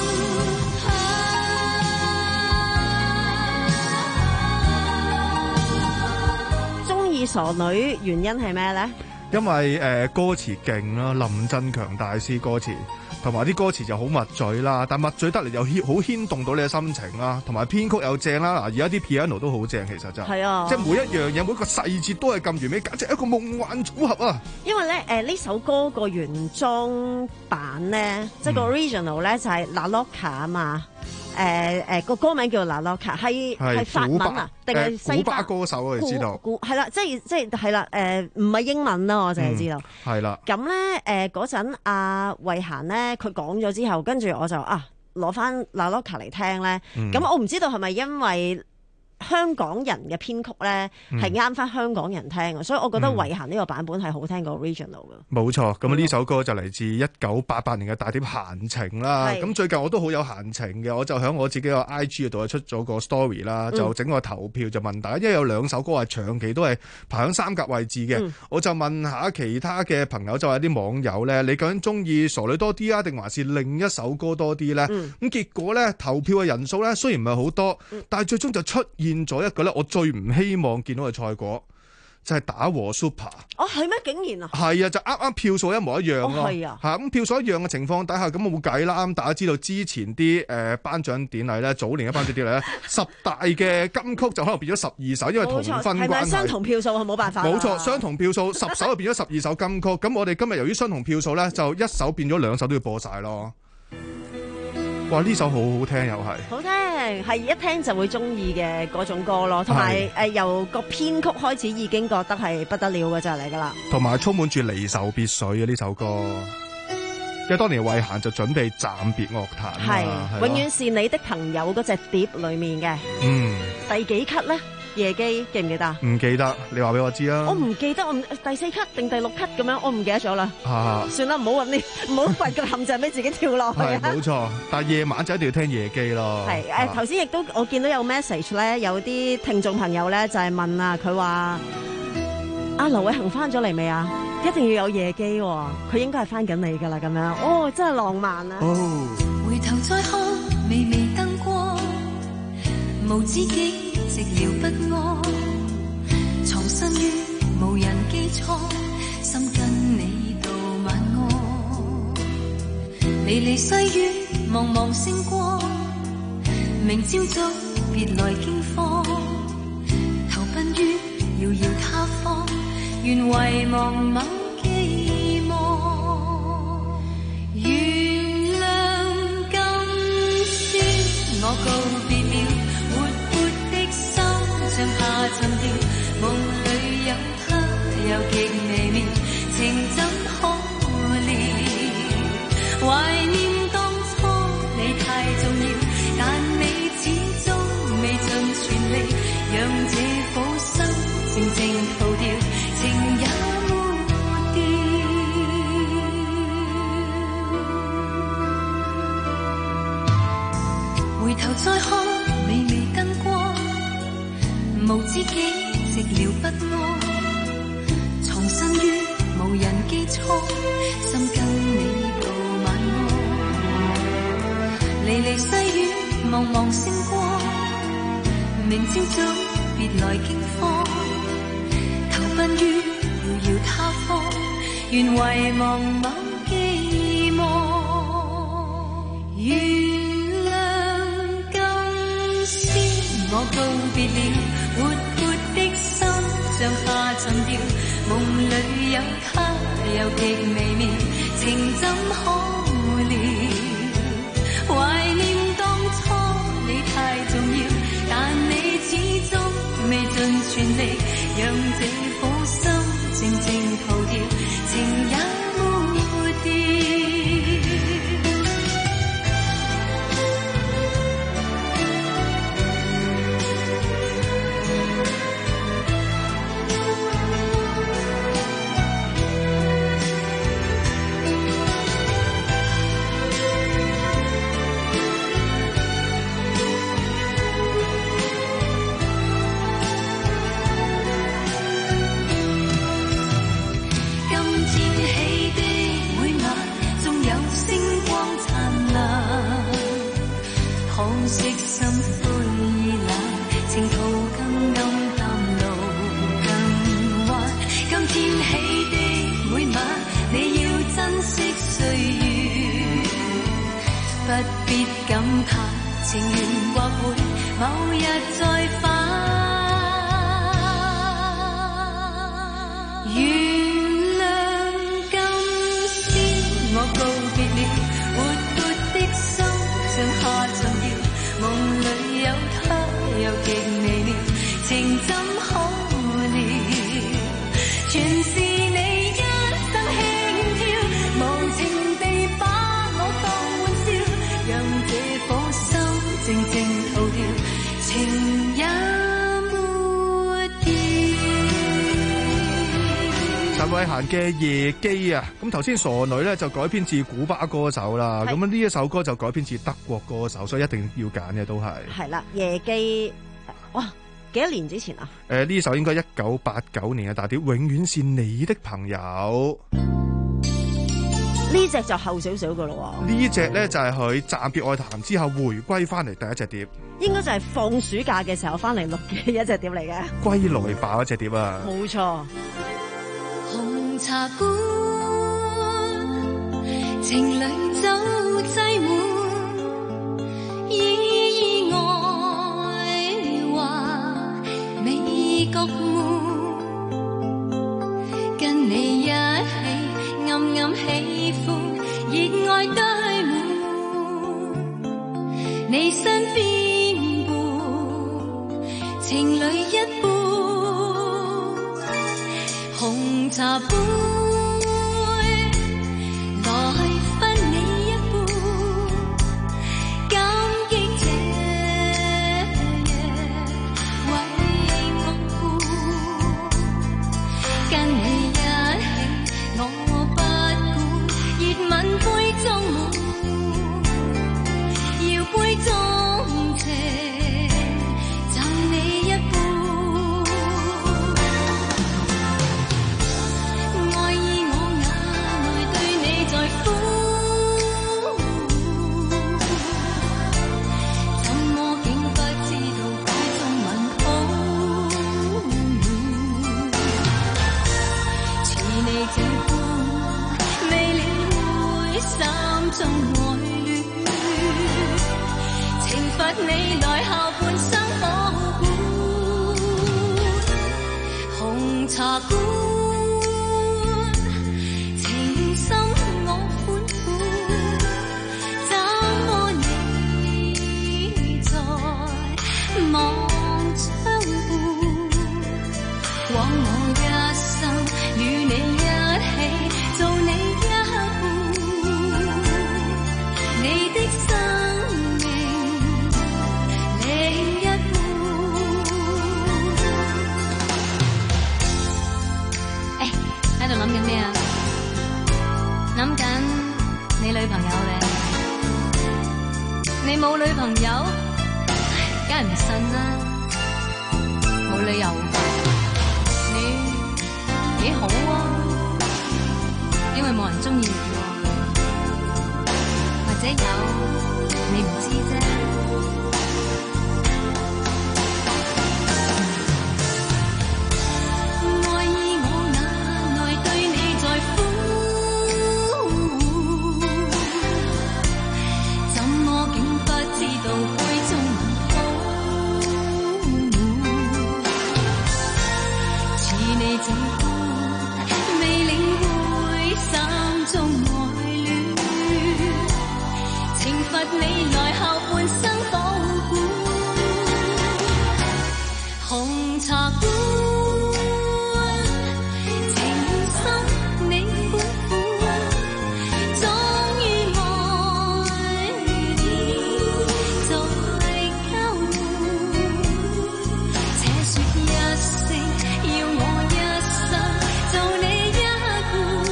中意傻女原因係咩咧？ 因為誒、呃、歌詞勁啦，林振強大師歌詞，同埋啲歌詞就好密嘴啦，但密嘴得嚟又牽好牽動到你嘅心情啦，同埋編曲又正啦。嗱，而家啲 piano 都好正，其實真係， 係啊， 即係每一樣嘢每一個細節都係咁完美，簡直係一個夢幻組合啊！ 因為咧誒呢首歌個原裝版咧，即係個 original 咧就係 La Loca 啊嘛。誒誒個歌名叫 La Loca，係係法文啊，定係西古巴歌手我哋知道， 係啦，即係即係係啦，誒唔係英文啦，我淨係知道， 係啦、 嗯。咁咧誒嗰陣阿慧嫻咧，佢講咗之後，跟住我就啊攞翻 La Loca 嚟聽咧，咁、嗯、我唔知道係咪因為香港人嘅編曲咧係啱翻香港人聽嘅，所以我覺得慧嫻呢個版本係好聽過 original 嘅。 冇錯，咁呢首歌就嚟自一九八八年嘅大碟閒情啦。咁最近我都好有閒情嘅，我就喺我自己個 I G 度出咗個 story 啦，就整個投票就問大家，因為有兩首歌係長期都係排喺三甲位置嘅、嗯，我就問下其他嘅朋友，就係啲網友咧，你究竟中意傻女多啲啊，定還是另一首歌多啲咧？咁、嗯、結果咧投票嘅人數咧雖然唔係好多，但係最終就出現咗一個咧，我最唔希望見到嘅賽果就係、是、打和 Super。 哦，係咩？竟然啊！ 係啊，就啱啱票數一模一樣咯。係、哦、啊，咁票數一樣嘅情況底下，咁冇計啦。啱大家知道之前啲誒頒獎典禮咧，早年嘅頒獎典禮咧，十大嘅金曲就可能變咗十二首，因為同分關係。係咪相同票數係冇辦法？ 冇錯，相同票數十首就變咗十二首金曲。咁我哋今日由於相同票數咧，就一首變咗兩首都要播晒咯。哇！呢首好好聽又係， 好聽係一聽就會中意嘅嗰種歌咯，同埋誒由個編曲開始已經覺得係不得了嘅就嚟噶啦， 同埋充滿住離愁別緒嘅呢首歌，因為當年慧嫻就準備暫別樂壇， 係永遠是你的朋友嗰隻碟裏面嘅，嗯，第幾級咧？夜機記唔記得？ 唔記得，你話俾我知啊！ 我唔記得，我第四級定第六級咁樣，我唔記得咗啦。 啊， 算啦，唔好揾呢，唔好掘個陷阱俾自己跳落去。 係冇錯，但係夜晚就一定要聽夜機咯。 係誒，頭先亦都我見到有 message 咧，有啲聽眾朋友咧就係問啊，佢話阿劉偉恒翻咗嚟未啊？一定要有夜機喎，佢應該係翻緊你㗎啦，咁樣哦，真係浪漫啊！ 哦，回頭再看微微燈光，無知己。寂寥不安，藏身於無人機艙，心跟你道晚安。離離西於茫茫星光，明朝早別來驚慌，投奔於遙遙他方，願遺忘某寄望。原諒今宵我告別了。像下沉掉，夢裏有他，有極微妙。 懷念當初你太重要，但你始終未盡全力，讓這顆心靜靜逃掉，情也沒掉。回頭再看微微燈光，無知己寂寥不安，藏身於無人基礎，心跟你道晚安。離離細雨茫茫星光，明朝早別來驚慌，投奔於遙遙他方，願遺忘某寄望。原諒今宵我告別了，活潑的心像化盡掉，夢裏有他又極微妙，情怎可料？懷念當初你太重要，但你始終未盡全力，讓這顆心靜靜逃掉，情也沒掉。惜心灰意冷，情途更暗淡，路更彎。今天起的每晚，你要珍惜歲月，不必感嘆情緣或會某日再返。原諒今宵我告別了，活潑的心像下盡掉，夢裏有他又極微妙，情怎可料？全是你一生輕佻，無情地把我當玩笑，讓這顆心靜靜逃掉，情也沒掉。 陳慧嫻嘅《夜機》啊，咁頭先傻女咧就改編自古巴歌手啦，咁呢一首歌就改編自德國歌手，所以一定要揀嘅都係。 係啦，《夜機》哇，幾多年之前啊？ 誒、呃，呢首應該一九八九年嘅大碟《永遠是你的朋友》。 呢隻就後少少噶咯喎。呢隻咧就係佢暫別樂壇之後回歸翻嚟第一隻碟。 應該就係放暑假嘅時候翻嚟錄嘅一隻碟嚟嘅。 歸來吧一隻碟啊！ 冇錯。 紅茶館，情侶酒擠滿，意外話美國悶，跟你一起暗暗喜歡，熱愛堆滿，你身邊伴，情侶一般。紅茶杯，來分你一半，感激這夜為我伴，跟你一起我不管，熱吻杯中滿，搖杯中情，贈你一半。中愛戀，懲罰你來後半生可管。紅茶館，情深我款款，怎麼你在望窗畔？枉我一生與你一起做你一半。 你冇女朋友，梗係唔信啦，冇理由㗎。你幾好啊，因為冇人中意你喎，或者有你唔知啫。愛意我眼內對你在乎，怎麼竟不知道杯中問似你這般未領會心中愛戀，懲罰你來後半生保護。紅茶館情深你管苦，終於愛你再交換，且說一聲要我一生做你一半，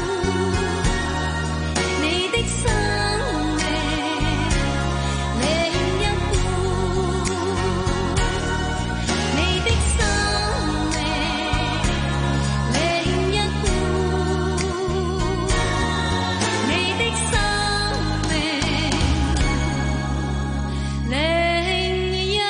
你的生命另一半，你的生命另一半，你的生命另一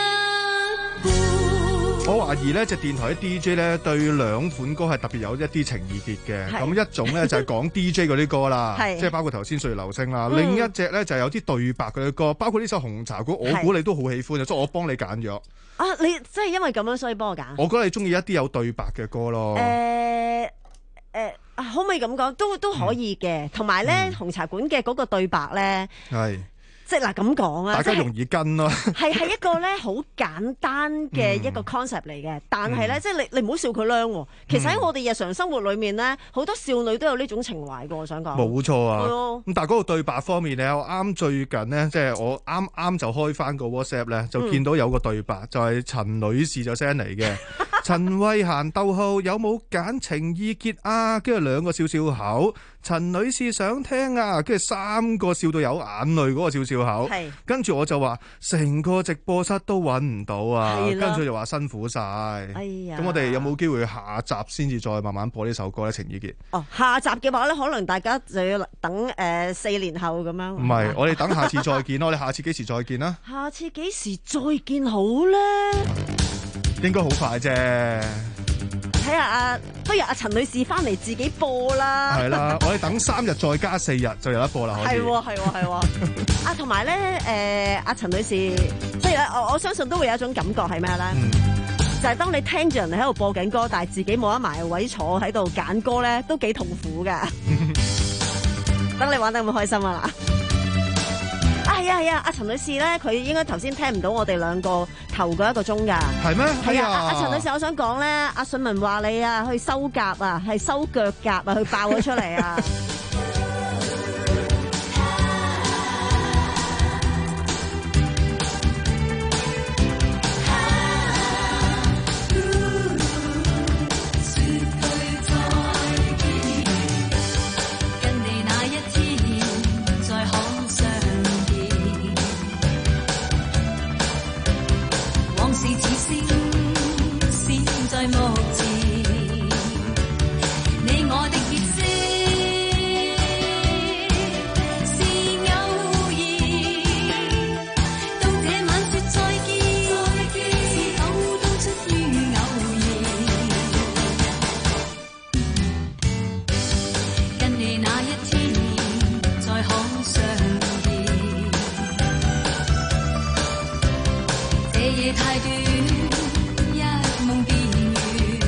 半。 我懷疑呢隻電台啲 D J 咧對兩款歌係特別有一啲情意結嘅。 係咁一種咧就係講 D J 嗰啲歌啦， 係即係包括頭先《歲月流星》啦。 嗯另一隻咧就係有啲對白嗰啲歌，包括呢首《紅茶館》，我係估你都好喜歡嘅，所以我幫你揀咗。 啊，你真係因為咁樣所以幫我揀？ 我覺得你中意一啲有對白嘅歌咯。 誒誒，啊可唔可以咁講？都都可以嘅。同埋咧，紅茶館嘅嗰個對白咧， 係即係嗱咁講啊，即係大家容易跟咯。 係係一個咧好簡單嘅一個 concept 嚟嘅，但係咧，即係你你唔好笑佢娘喎。其實喺我哋日常生活裏面咧，好多少女都有呢種情懷嘅。我想講冇錯啊。 係咯咁但係嗰個對白方面咧，我啱最近咧，即係我啱啱就開翻個 WhatsApp 咧，就見到有個對白，就係陳女士就 send 嚟嘅。陳慧嫻逗號有冇揀情意結啊？跟住兩個笑笑口。陳女士想聽啊，跟住三個笑到有眼淚嗰個笑笑口。 係跟住我就話成個直播室都揾唔到啊。 係啦跟住佢就話辛苦晒。 哎呀咁我哋有冇機會下集先至再慢慢播呢首歌咧？情意結。 哦，下集嘅話咧，可能大家就要等誒四年後咁樣。 唔係，我哋等下次再見咯。我哋下次幾時再見啦？ 下次幾時再見好咧？ 應該好快啫。 睇下啊，不如阿陳女士翻嚟自己播啦。 係啦，我哋等三日再加四日就有得播啦，可以。 係喎係喎係喎。啊，同埋咧誒，阿陳女士，即係咧，我我相信都會有一種感覺係咩咧？ 嗯、 就係當你聽住人哋喺度播緊歌，但係自己冇得埋位坐喺度揀歌咧，都幾痛苦噶。等你玩得咁開心啊！啊係啊係啊！阿陳女士咧，佢應該頭先聽唔到我哋兩個頭嗰一個鐘㗎。 係咩？ 係啊！阿阿陳女士，我想講咧，阿信文話你啊，去收甲啊，係收腳甲啊，佢爆咗出嚟啊！ 太短，一夢變圓。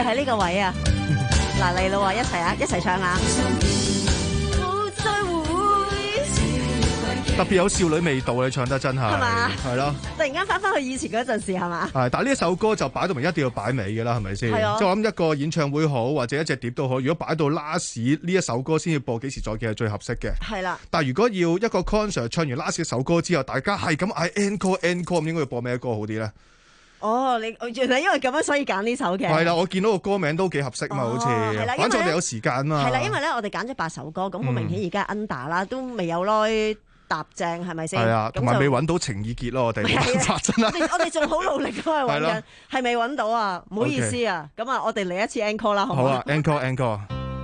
喺呢個位啊！嗱嚟咯，一齊啊，一齊唱啊！我再會， 特別有少女味道，你唱得真係係嘛？ 係咯， 突然間翻翻去以前嗰陣時係嘛？ 係，但係呢一首歌就擺到明一定要擺尾嘅啦，係咪先？ 係啊， 即係我諗一個演唱會好，或者一隻碟都好，如果擺到 last 呢一首歌先要播，幾時再見係最合適嘅。 係啦。 但係如果要一個 concert 唱完 last 一首歌之後，大家係咁嗌 encore encore，咁應該要播咩歌好啲咧？ 哦，你原來因為咁樣所以揀呢首嘅。 係啦，我見到個歌名都幾合適嘛，好似。 係啦， 反正我哋有時間嘛。 係啦，因為咧我哋揀咗八首歌，咁好明顯而家 under 啦，都未有耐搭正，係咪先？ 係啊，同埋未揾到情意結咯，我哋冇辦法真係。 我哋仲好努力都係揾緊，係未揾到啊！唔好意思啊，咁啊，我哋嚟一次 encore 啦，好唔好？ 好啊 ，encore encore。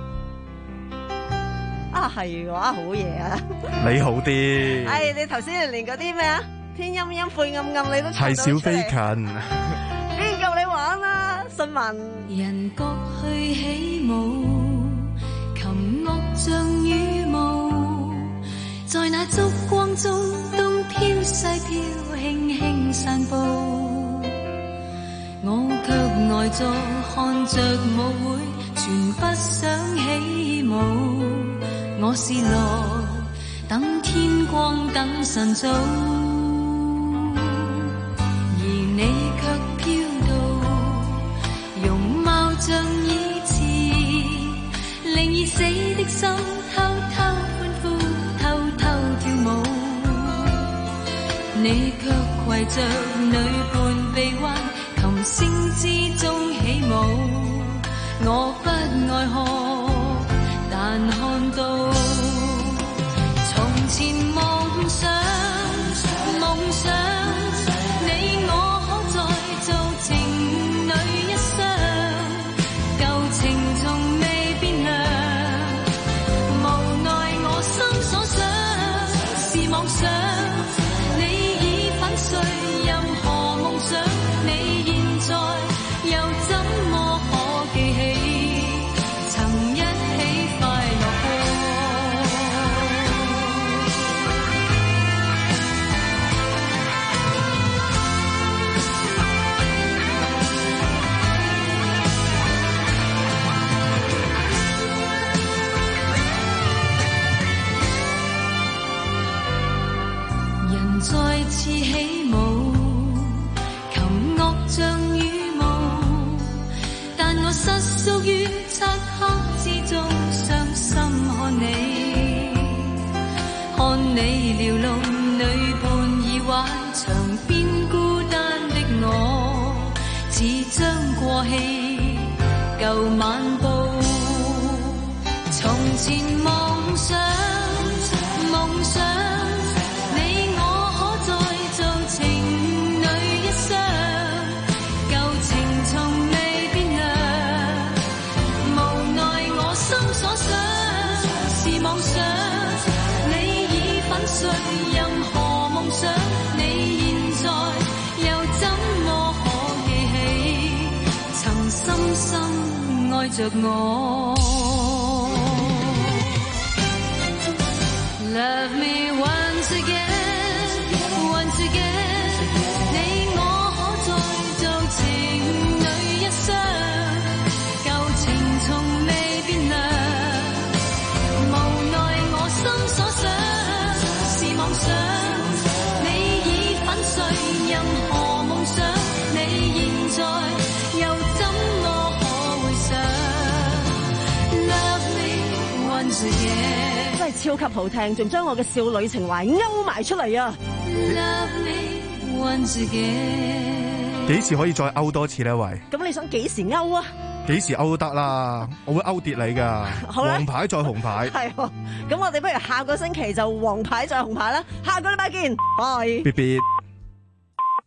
啊係喎，啊好嘢啊！ 你好啲。 唉，你頭先連嗰啲咩啊？天陰陰晦暗暗，你都係小飛禽， 邊夠你玩啊？新聞人各去起舞，琴樂像羽毛，在那燭光中東飄西飄，輕輕散步。我卻呆坐看着舞會，全不想起舞。我是來等天光等晨早。你卻飄到容貌像以前，令已死的心偷偷歡呼，偷偷跳舞。你卻攜着女伴臂彎，琴聲之中起舞。我不愛看，但看到從前夢想，夢想。再次起舞，琴樂像羽毛，但我失足於漆黑之中，傷心看你，看你撩弄女伴已挽，牆邊孤單的我，似將過氣舊晚報。從前夢想，夢想。任何夢想，你現在又怎麼可記起？曾深深愛着我。Love me once again, once again， 你我可再做情侶一雙，舊情從未變涼，無奈我心所想。夢想你已粉碎，任何夢想你現在又怎麼可回想 Love me once again， 真係超級好聽，仲將我嘅少女情懷勾埋出嚟啊 Love me once again， 幾時可以再勾多次呢？喂， 咁你想幾時勾啊？ 幾時勾都得啦，我會勾跌你噶。黃牌再紅牌。 係，咁我哋不如下個星期就黃牌再紅牌啦。下個禮拜見，拜。 別別。